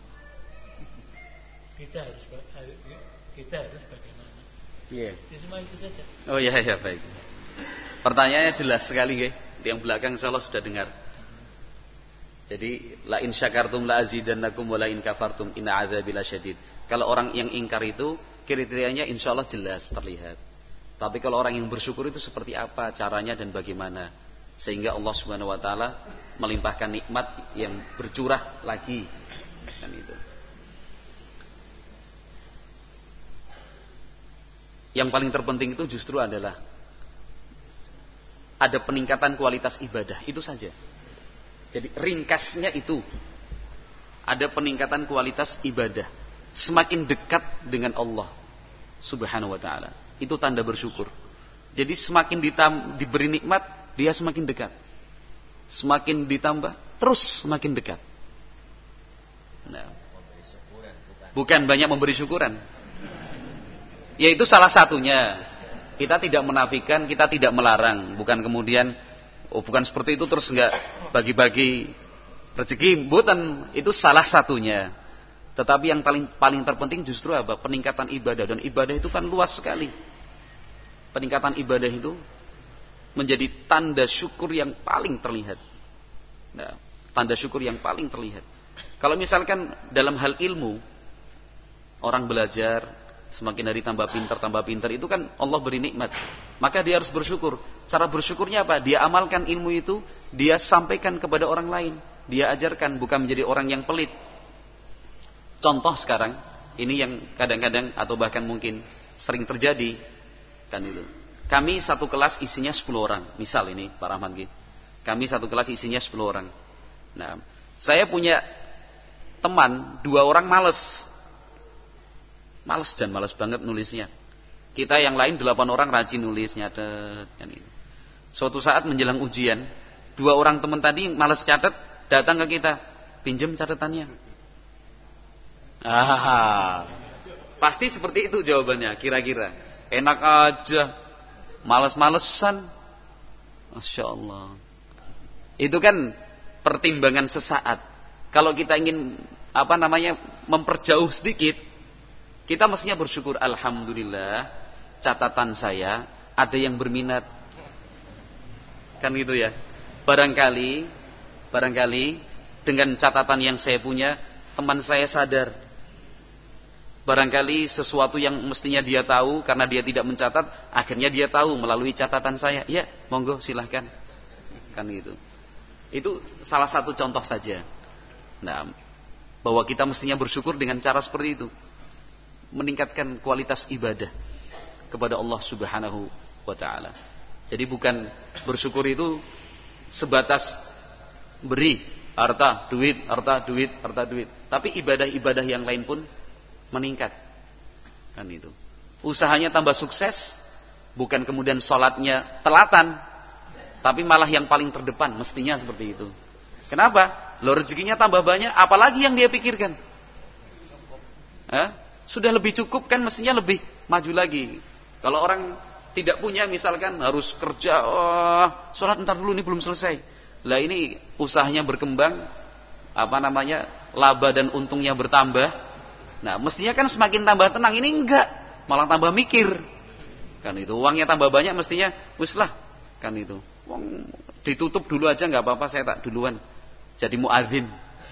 Kita harus bagaimana? Iya. Cuma itu saja. Oh iya baik. Pertanyaannya jelas sekali nggih. Yang belakang insyaallah sudah dengar. Jadi la in syakartum la azidannakum wa la in kafartum inna adzabi lasyadid. Kalau orang yang ingkar itu kriterianya insyaallah jelas terlihat. Tapi kalau orang yang bersyukur itu seperti apa caranya dan bagaimana, sehingga Allah Subhanahu wa taala melimpahkan nikmat yang bercurah lagi, kan itu. Yang paling terpenting itu justru adalah ada peningkatan kualitas ibadah, itu saja. Jadi ringkasnya itu ada peningkatan kualitas ibadah, semakin dekat dengan Allah Subhanahu wa taala. Itu tanda bersyukur. Jadi semakin diberi nikmat, dia semakin dekat. Semakin ditambah, terus semakin dekat. Nah, bukan banyak memberi syukuran. Yaitu salah satunya. Kita tidak menafikan, kita tidak melarang. Bukan kemudian, bukan seperti itu terus enggak bagi-bagi rezeki. Bukan, itu salah satunya. Tetapi yang paling terpenting justru apa? Peningkatan ibadah. Dan ibadah itu kan luas sekali. Peningkatan ibadah itu menjadi tanda syukur yang paling terlihat. Nah, tanda syukur yang paling terlihat. Kalau misalkan dalam hal ilmu, orang belajar, semakin hari tambah pintar, itu kan Allah beri nikmat. Maka dia harus bersyukur. Cara bersyukurnya apa? Dia amalkan ilmu itu, dia sampaikan kepada orang lain. Dia ajarkan, bukan menjadi orang yang pelit. Contoh sekarang, ini yang kadang-kadang atau bahkan mungkin sering terjadi, kan itu. Kami satu kelas isinya 10 orang. Misal ini Pak Rahman gitu. Kami satu kelas isinya 10 orang. Nah, saya punya teman 2 orang males. Males dan males banget nulisnya. Kita yang lain 8 orang rajin nulisnya kan itu. Suatu saat menjelang ujian, 2 orang teman tadi males catat, datang ke kita, pinjam catatannya. Pasti seperti itu jawabannya kira-kira. Enak aja, males-malesan. Masya Allah. Itu kan pertimbangan sesaat. Kalau kita ingin memperjauh sedikit, kita mestinya bersyukur. Alhamdulillah, catatan saya ada yang berminat. Kan gitu ya. Barangkali dengan catatan yang saya punya, teman saya sadar. Barangkali sesuatu yang mestinya dia tahu karena dia tidak mencatat, akhirnya dia tahu melalui catatan saya. Ya, monggo silahkan. Kan gitu. Itu salah satu contoh saja. Nah, bahwa kita mestinya bersyukur dengan cara seperti itu. Meningkatkan kualitas ibadah kepada Allah Subhanahu wa ta'ala. Jadi bukan bersyukur itu sebatas beri harta, duit, harta, duit, harta, duit. Tapi ibadah-ibadah yang lain pun meningkat. Kan itu. Usahanya tambah sukses, bukan kemudian sholatnya telatan, tapi malah yang paling terdepan, mestinya seperti itu. Kenapa? Loh, rezekinya tambah banyak, apalagi yang dia pikirkan? Sudah lebih cukup kan, mestinya lebih maju lagi. Kalau orang tidak punya misalkan harus kerja, sholat ntar dulu ini belum selesai. Lah ini usahanya berkembang, laba dan untungnya bertambah. Nah, mestinya kan semakin tambah tenang, ini enggak, malah tambah mikir. Kan itu, uangnya tambah banyak mestinya, wis lah, kan itu. Uang ditutup dulu aja enggak apa-apa, saya tak duluan jadi muadzin.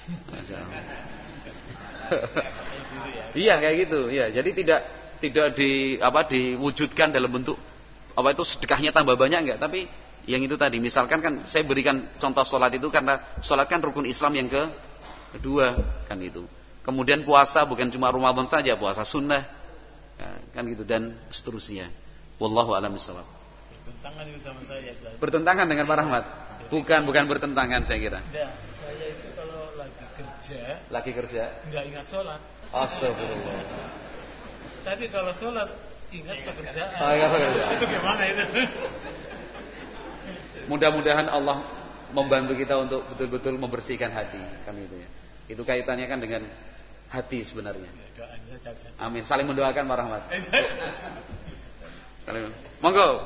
Iya kayak gitu, ya. Jadi tidak diwujudkan dalam bentuk sedekahnya tambah banyak enggak, tapi yang itu tadi, misalkan kan saya berikan contoh sholat itu karena sholat kan rukun Islam yang kedua, kan itu. Kemudian puasa bukan cuma Ramadan saja, puasa sunnah, kan gitu, dan seterusnya. Wallahu a'lam bishawab. Bertentangan itu sama saya. Bertentangan dengan Pak Rahmat? Bukan bertentangan saya kira. Tidak, saya itu kalau lagi kerja, nggak ingat sholat. Astagfirullah. Tapi kalau sholat ingat pekerjaan. Itu gimana itu? Mudah-mudahan Allah membantu kita untuk betul-betul membersihkan hati, kan itu ya. Itu kaitannya kan dengan hati sebenarnya. Amin. Saling mendoakan Pak Rahmat. Saling. Monggo.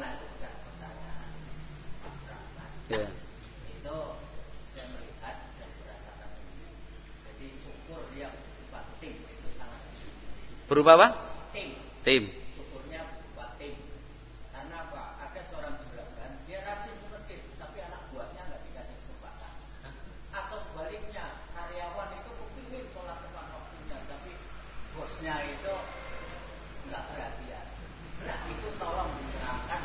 Ya. Itu saya melihat dan merasakan. Jadi syukur yang berupa tim itu sangat. Berupa apa? Tim. Syukurnya berupa tim. Karena apa? Ada seorang juragan, dia rajin ke masjid, tapi anak buahnya nggak dikasih kesempatan. Atau sebaliknya, karyawan itu kepingin sholat tepat waktunya, tapi bosnya itu nggak perhatian. Nah itu tolong diterangkan.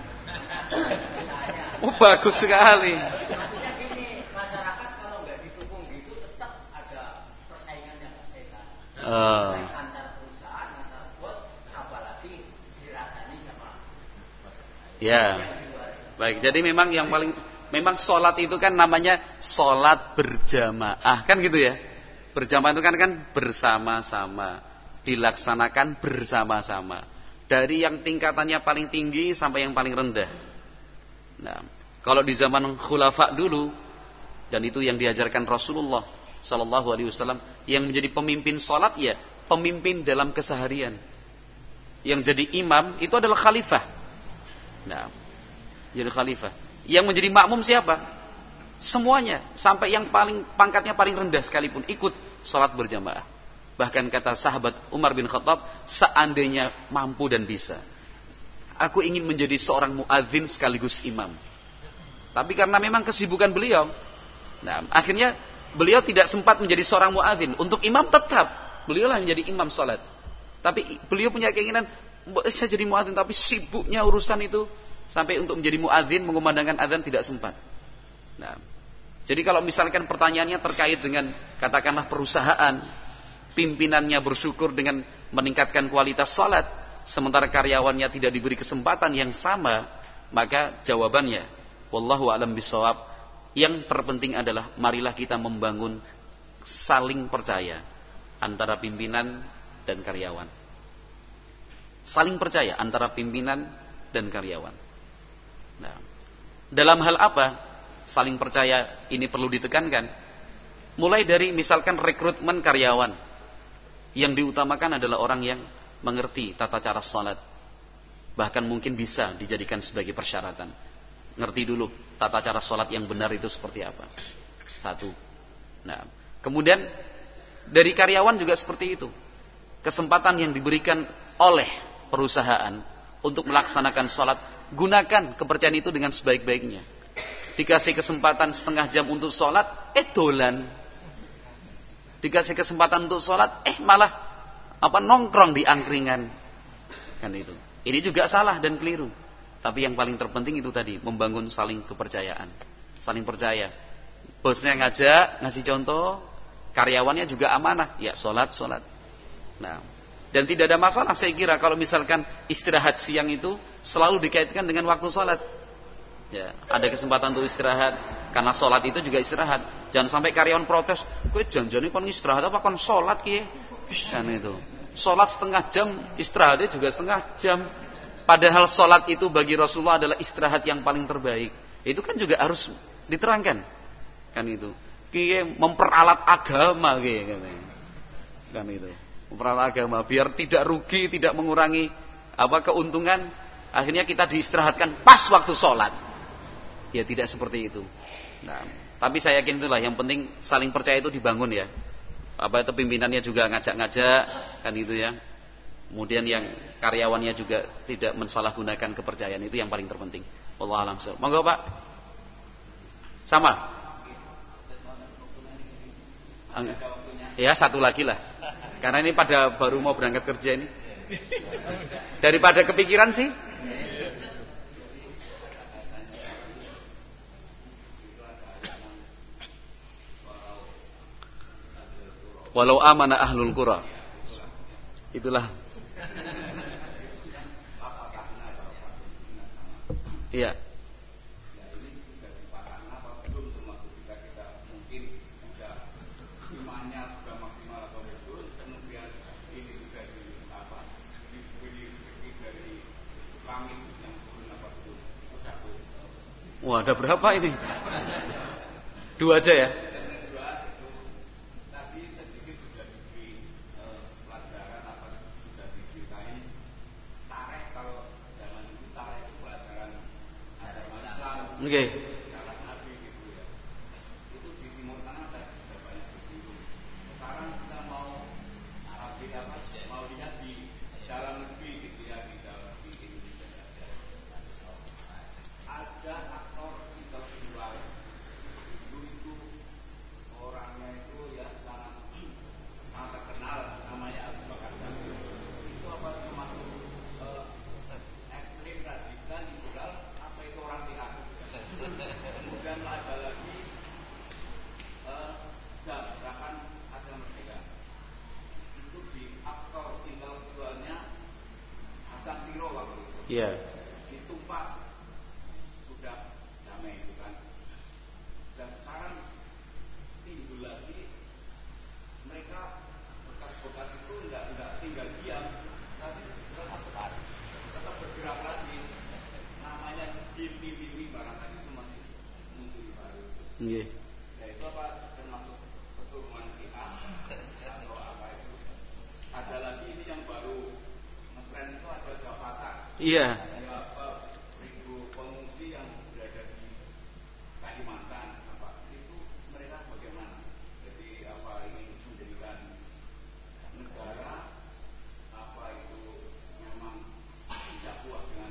Bagus sekali. Maksudnya gini, masyarakat kalau nggak didukung gitu tetap ada persaingan yang nggak sehat. Antar perusahaan, antar bos, apalagi dirasani sama masyarakat. Ya. Baik, jadi memang sholat itu kan namanya sholat berjamaah, kan gitu ya. Berjamaah itu kan bersama-sama, dilaksanakan bersama-sama. Dari yang tingkatannya paling tinggi sampai yang paling rendah. Nah, kalau di zaman khulafa dulu, dan itu yang diajarkan Rasulullah Sallallahu Alaihi Wasallam, yang menjadi pemimpin sholat ya pemimpin dalam keseharian. Yang jadi imam itu adalah khalifah. Nah, jadi khalifah. Yang menjadi makmum siapa? Semuanya, sampai yang pangkatnya paling rendah sekalipun ikut sholat berjamaah. Bahkan kata sahabat Umar bin Khattab, seandainya mampu dan bisa, aku ingin menjadi seorang muadzin sekaligus imam. Tapi karena memang kesibukan beliau, nah akhirnya beliau tidak sempat menjadi seorang muadzin. Untuk imam tetap, beliau lah yang menjadi imam sholat. Tapi beliau punya keinginan, saya jadi muadzin, tapi sibuknya urusan itu, sampai untuk menjadi muadzin, mengumandangkan azan tidak sempat. Nah, jadi kalau misalkan pertanyaannya terkait dengan katakanlah perusahaan, pimpinannya bersyukur dengan meningkatkan kualitas salat, sementara karyawannya tidak diberi kesempatan yang sama, maka jawabannya, wallahu a'lam bishawab, yang terpenting adalah marilah kita membangun saling percaya antara pimpinan dan karyawan. Saling percaya antara pimpinan dan karyawan. Nah, dalam hal apa saling percaya ini perlu ditekankan? Mulai dari misalkan rekrutmen karyawan. Yang diutamakan adalah orang yang mengerti tata cara salat. Bahkan mungkin bisa dijadikan sebagai persyaratan. Ngerti dulu tata cara salat yang benar itu seperti apa. Satu. Nah, kemudian dari karyawan juga seperti itu. Kesempatan yang diberikan oleh perusahaan untuk melaksanakan salat, gunakan kepercayaan itu dengan sebaik-baiknya. Dikasih kesempatan setengah jam untuk salat, dolan. Dikasih kesempatan untuk sholat, malah nongkrong di angkringan. Kan itu. Ini juga salah dan keliru. Tapi yang paling terpenting itu tadi, membangun saling kepercayaan. Saling percaya. Bosnya ngajak, ngasih contoh, karyawannya juga amanah, ya sholat. Nah, dan tidak ada masalah saya kira kalau misalkan istirahat siang itu selalu dikaitkan dengan waktu sholat. Ya, ada kesempatan untuk istirahat, karena sholat itu juga istirahat. Jangan sampai karyawan protes, kowe janjane kon istirahat apa kon sholat kiye? Kan itu. Sholat setengah jam, istirahatnya juga setengah jam. Padahal sholat itu bagi Rasulullah adalah istirahat yang paling terbaik. Itu kan juga harus diterangkan. Kan itu. Kiye memperalat agama kiye kan itu. Memperalat agama biar tidak rugi, tidak mengurangi keuntungan. Akhirnya kita diistirahatkan pas waktu sholat. Ya tidak seperti itu. Nah, tapi saya yakin itulah yang penting saling percaya itu dibangun ya. Itu pimpinannya juga ngajak-ngajak kan itu ya. Kemudian yang karyawannya juga tidak mensalahgunakan kepercayaan, itu yang paling terpenting. Wallahu a'lam. Monggo Pak. Sama. Ya satu lagi lah. Karena ini pada baru mau berangkat kerja ini. Daripada kepikiran sih. Walau amana ahlul qura. Itulah. Iya. Wah, ada berapa ini? 2 aja ya? Oke. Iya. Itu pas sudah damai itu kan. Dan sekarang timbul lagi mereka bekas-bekas itu enggak tinggal diam, tapi tetap bergerak lagi. Namanya diri barangkali itu masih muncul baru. Iya. Ya itu termasuk keturunan Syiah atau apa itu? Ada lagi ini yang baru ngetren itu ada Jafata. Iya. Ribu pengungsi yang berada di Kalimantan, itu mereka bagaimana? Jadi ingin menjadikan negara itu memang tidak puas dengan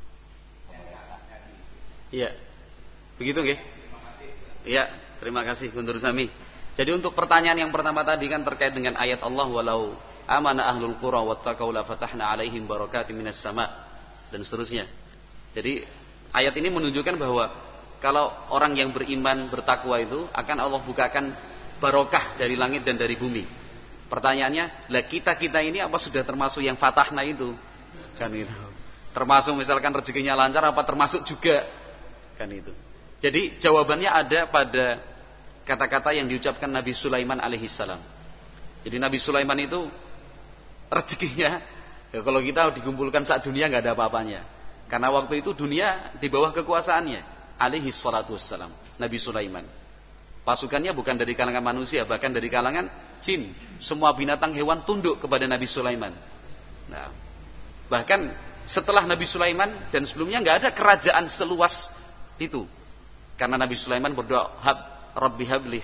NKRI. Iya. Begitu nggih? Terima kasih. Iya, terima kasih Guntur Sami. Jadi untuk pertanyaan yang pertama tadi kan terkait dengan ayat Allah walau amana ahlul qura wattaqau la fatahna alaihim barakatim minas sama' dan seterusnya. Jadi ayat ini menunjukkan bahwa kalau orang yang beriman bertakwa itu akan Allah bukakan barokah dari langit dan dari bumi. Pertanyaannya, lah kita ini apa sudah termasuk yang fatahna itu? Kan itu. Termasuk misalkan rezekinya lancar apa termasuk juga? Kan itu. Jadi jawabannya ada pada kata-kata yang diucapkan Nabi Sulaiman alaihissalam. Jadi Nabi Sulaiman itu rezekinya ya kalau kita dikumpulkan saat dunia nggak ada apa-apanya. Karena waktu itu dunia di bawah kekuasaannya alaihi salatu wassalam, Nabi Sulaiman. Pasukannya bukan dari kalangan manusia, bahkan dari kalangan jin. Semua binatang hewan tunduk kepada Nabi Sulaiman. Nah, bahkan setelah Nabi Sulaiman dan sebelumnya nggak ada kerajaan seluas itu. Karena Nabi Sulaiman berdoa, Rabbi habli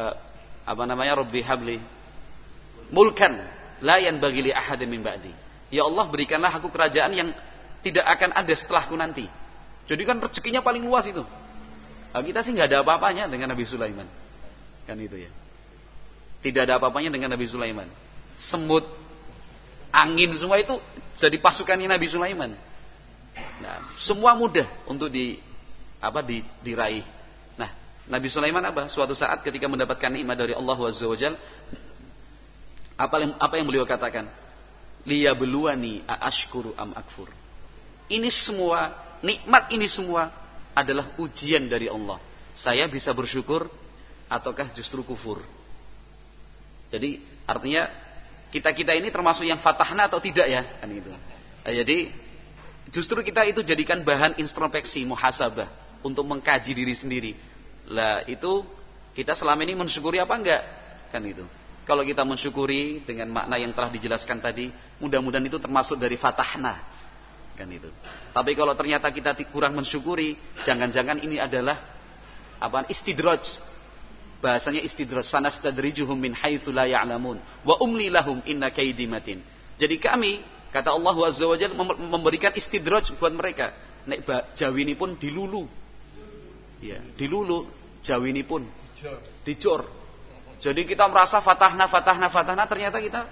Rabbi habli mulkan la yanbaghi li ahadin min ba'di. Ya Allah, berikanlah aku kerajaan yang tidak akan ada setelahku nanti. Jadi kan rezekinya paling luas itu. Nah, kita sih nggak ada apa-apanya dengan Nabi Sulaiman. Kan itu ya. Tidak ada apa-apanya dengan Nabi Sulaiman. Semut angin semua itu jadi pasukannya Nabi Sulaiman. Nah, semua mudah untuk diraih. Nah, Nabi Sulaiman suatu saat ketika mendapatkan nikmat dari Allah Azza wa Jalla, apa yang beliau katakan? Liyabluwani aashkuru am akfur. Ini semua nikmat, ini semua adalah ujian dari Allah. Saya bisa bersyukur ataukah justru kufur? Jadi artinya kita ini termasuk yang fatahna atau tidak ya, kan gitu. Jadi justru kita itu jadikan bahan introspeksi, muhasabah, untuk mengkaji diri sendiri. Lah itu kita selama ini mensyukuri apa enggak? Kan itu. Kalau kita mensyukuri dengan makna yang telah dijelaskan tadi, mudah-mudahan itu termasuk dari fatahna. Kan itu. Tapi kalau ternyata kita kurang mensyukuri, jangan-jangan ini adalah istidraj. Bahasanya istidraj, sanastadrijuhum min haitsu la ya'lamun wa umli lahum inna kaidi matin. Jadi kami, kata Allah Azza wa Jalla, memberikan istidraj buat mereka. Nek jawini pun dilulu. Ya, dilulu jawini pun dicor. Jadi kita merasa fatahna, ternyata kita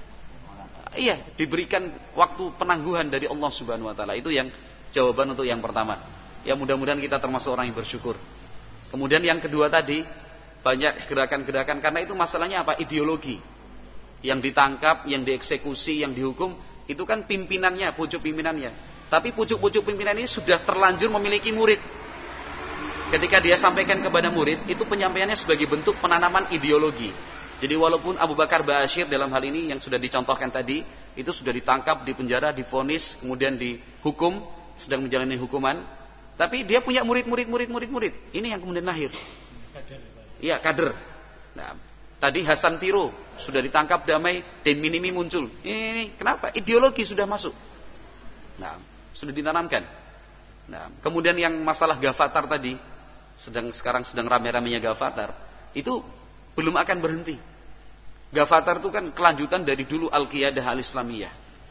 diberikan waktu penangguhan dari Allah Subhanahu wa taala. Itu yang jawaban untuk yang pertama. Ya, mudah-mudahan kita termasuk orang yang bersyukur. Kemudian yang kedua tadi, banyak gerakan-gerakan, karena itu masalahnya ideologi. Yang ditangkap, yang dieksekusi, yang dihukum, itu kan pimpinannya, pucuk pimpinannya. Tapi pucuk-pucuk pimpinan ini sudah terlanjur memiliki murid. Ketika dia sampaikan kepada murid, itu penyampaiannya sebagai bentuk penanaman ideologi. Jadi walaupun Abu Bakar Ba'asyir dalam hal ini yang sudah dicontohkan tadi, itu sudah ditangkap, dipenjara, divonis, kemudian dihukum, sedang menjalani hukuman, tapi dia punya murid. Ini yang kemudian lahir. Iya, kader. Nah, tadi Hasan Tiro sudah ditangkap, damai, dan Minimi muncul. Ini kenapa? Ideologi sudah masuk. Nah, sudah ditanamkan. Nah, kemudian yang masalah Ghafatar tadi, sekarang sedang rame-ramenya Ghafatar, itu belum akan berhenti. Ghafatar itu kan kelanjutan dari dulu Al-Qiyadah Al-Islamiyah.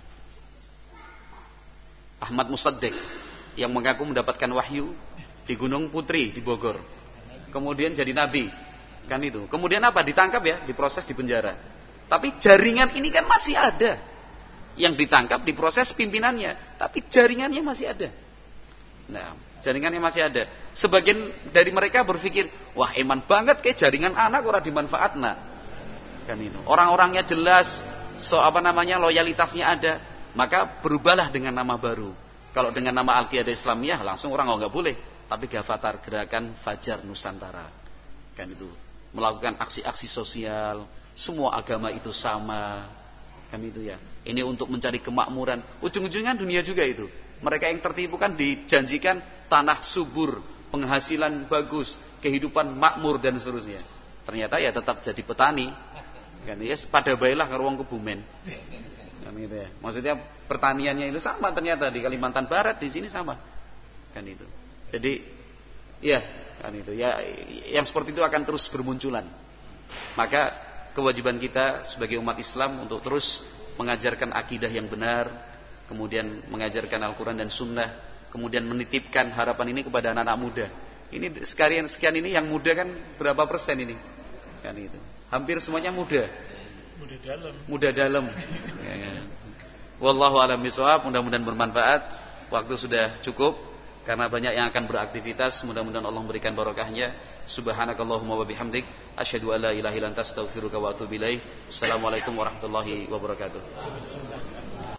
Ahmad Musaddiq yang mengaku mendapatkan wahyu di Gunung Putri di Bogor. Kemudian jadi nabi. Kan itu. Kemudian ditangkap ya, diproses, dipenjara. Tapi jaringan ini kan masih ada. Yang ditangkap, diproses pimpinannya, tapi jaringannya masih ada. Nah, jaringannya masih ada. Sebagian dari mereka berpikir, wah eman banget kayak jaringan anak orang dimanfaatna. Kan itu. Orang-orangnya jelas, loyalitasnya ada, maka berubahlah dengan nama baru. Kalau dengan nama Al-Qiyadah Islamiyah langsung orang nggak boleh. Tapi Ghafatar, Gerakan Fajar Nusantara. Kan itu. Melakukan aksi-aksi sosial, semua agama itu sama. Kan itu ya. Ini untuk mencari kemakmuran. Ujung-ujungnya dunia juga itu. Mereka yang tertipu kan dijanjikan tanah subur, penghasilan bagus, kehidupan makmur dan seterusnya. Ternyata ya tetap jadi petani. Kan ya, pada baiklah karo wong Kebumen. Kan gitu ya. Maksudnya pertaniannya itu sama ternyata di Kalimantan Barat, di sini sama. Kan itu. Jadi ya, kan itu. Ya, yang seperti itu akan terus bermunculan. Maka kewajiban kita sebagai umat Islam untuk terus mengajarkan akidah yang benar, kemudian mengajarkan Al-Quran dan Sunnah, kemudian menitipkan harapan ini kepada anak-anak muda. Ini sekian ini yang muda kan berapa persen ini? Kan itu. Hampir semuanya muda. Muda dalam. Ya. Wallahu a'lam bishawab. Mudah-mudahan bermanfaat. Waktu sudah cukup karena banyak yang akan beraktivitas. Mudah-mudahan Allah memberikan barokahnya. Subhanakallahumma wa bihamdik, asyhadu an la ilaha illa anta, astaghfiruka wa atubu ilaik. Assalamualaikum warahmatullahi wabarakatuh.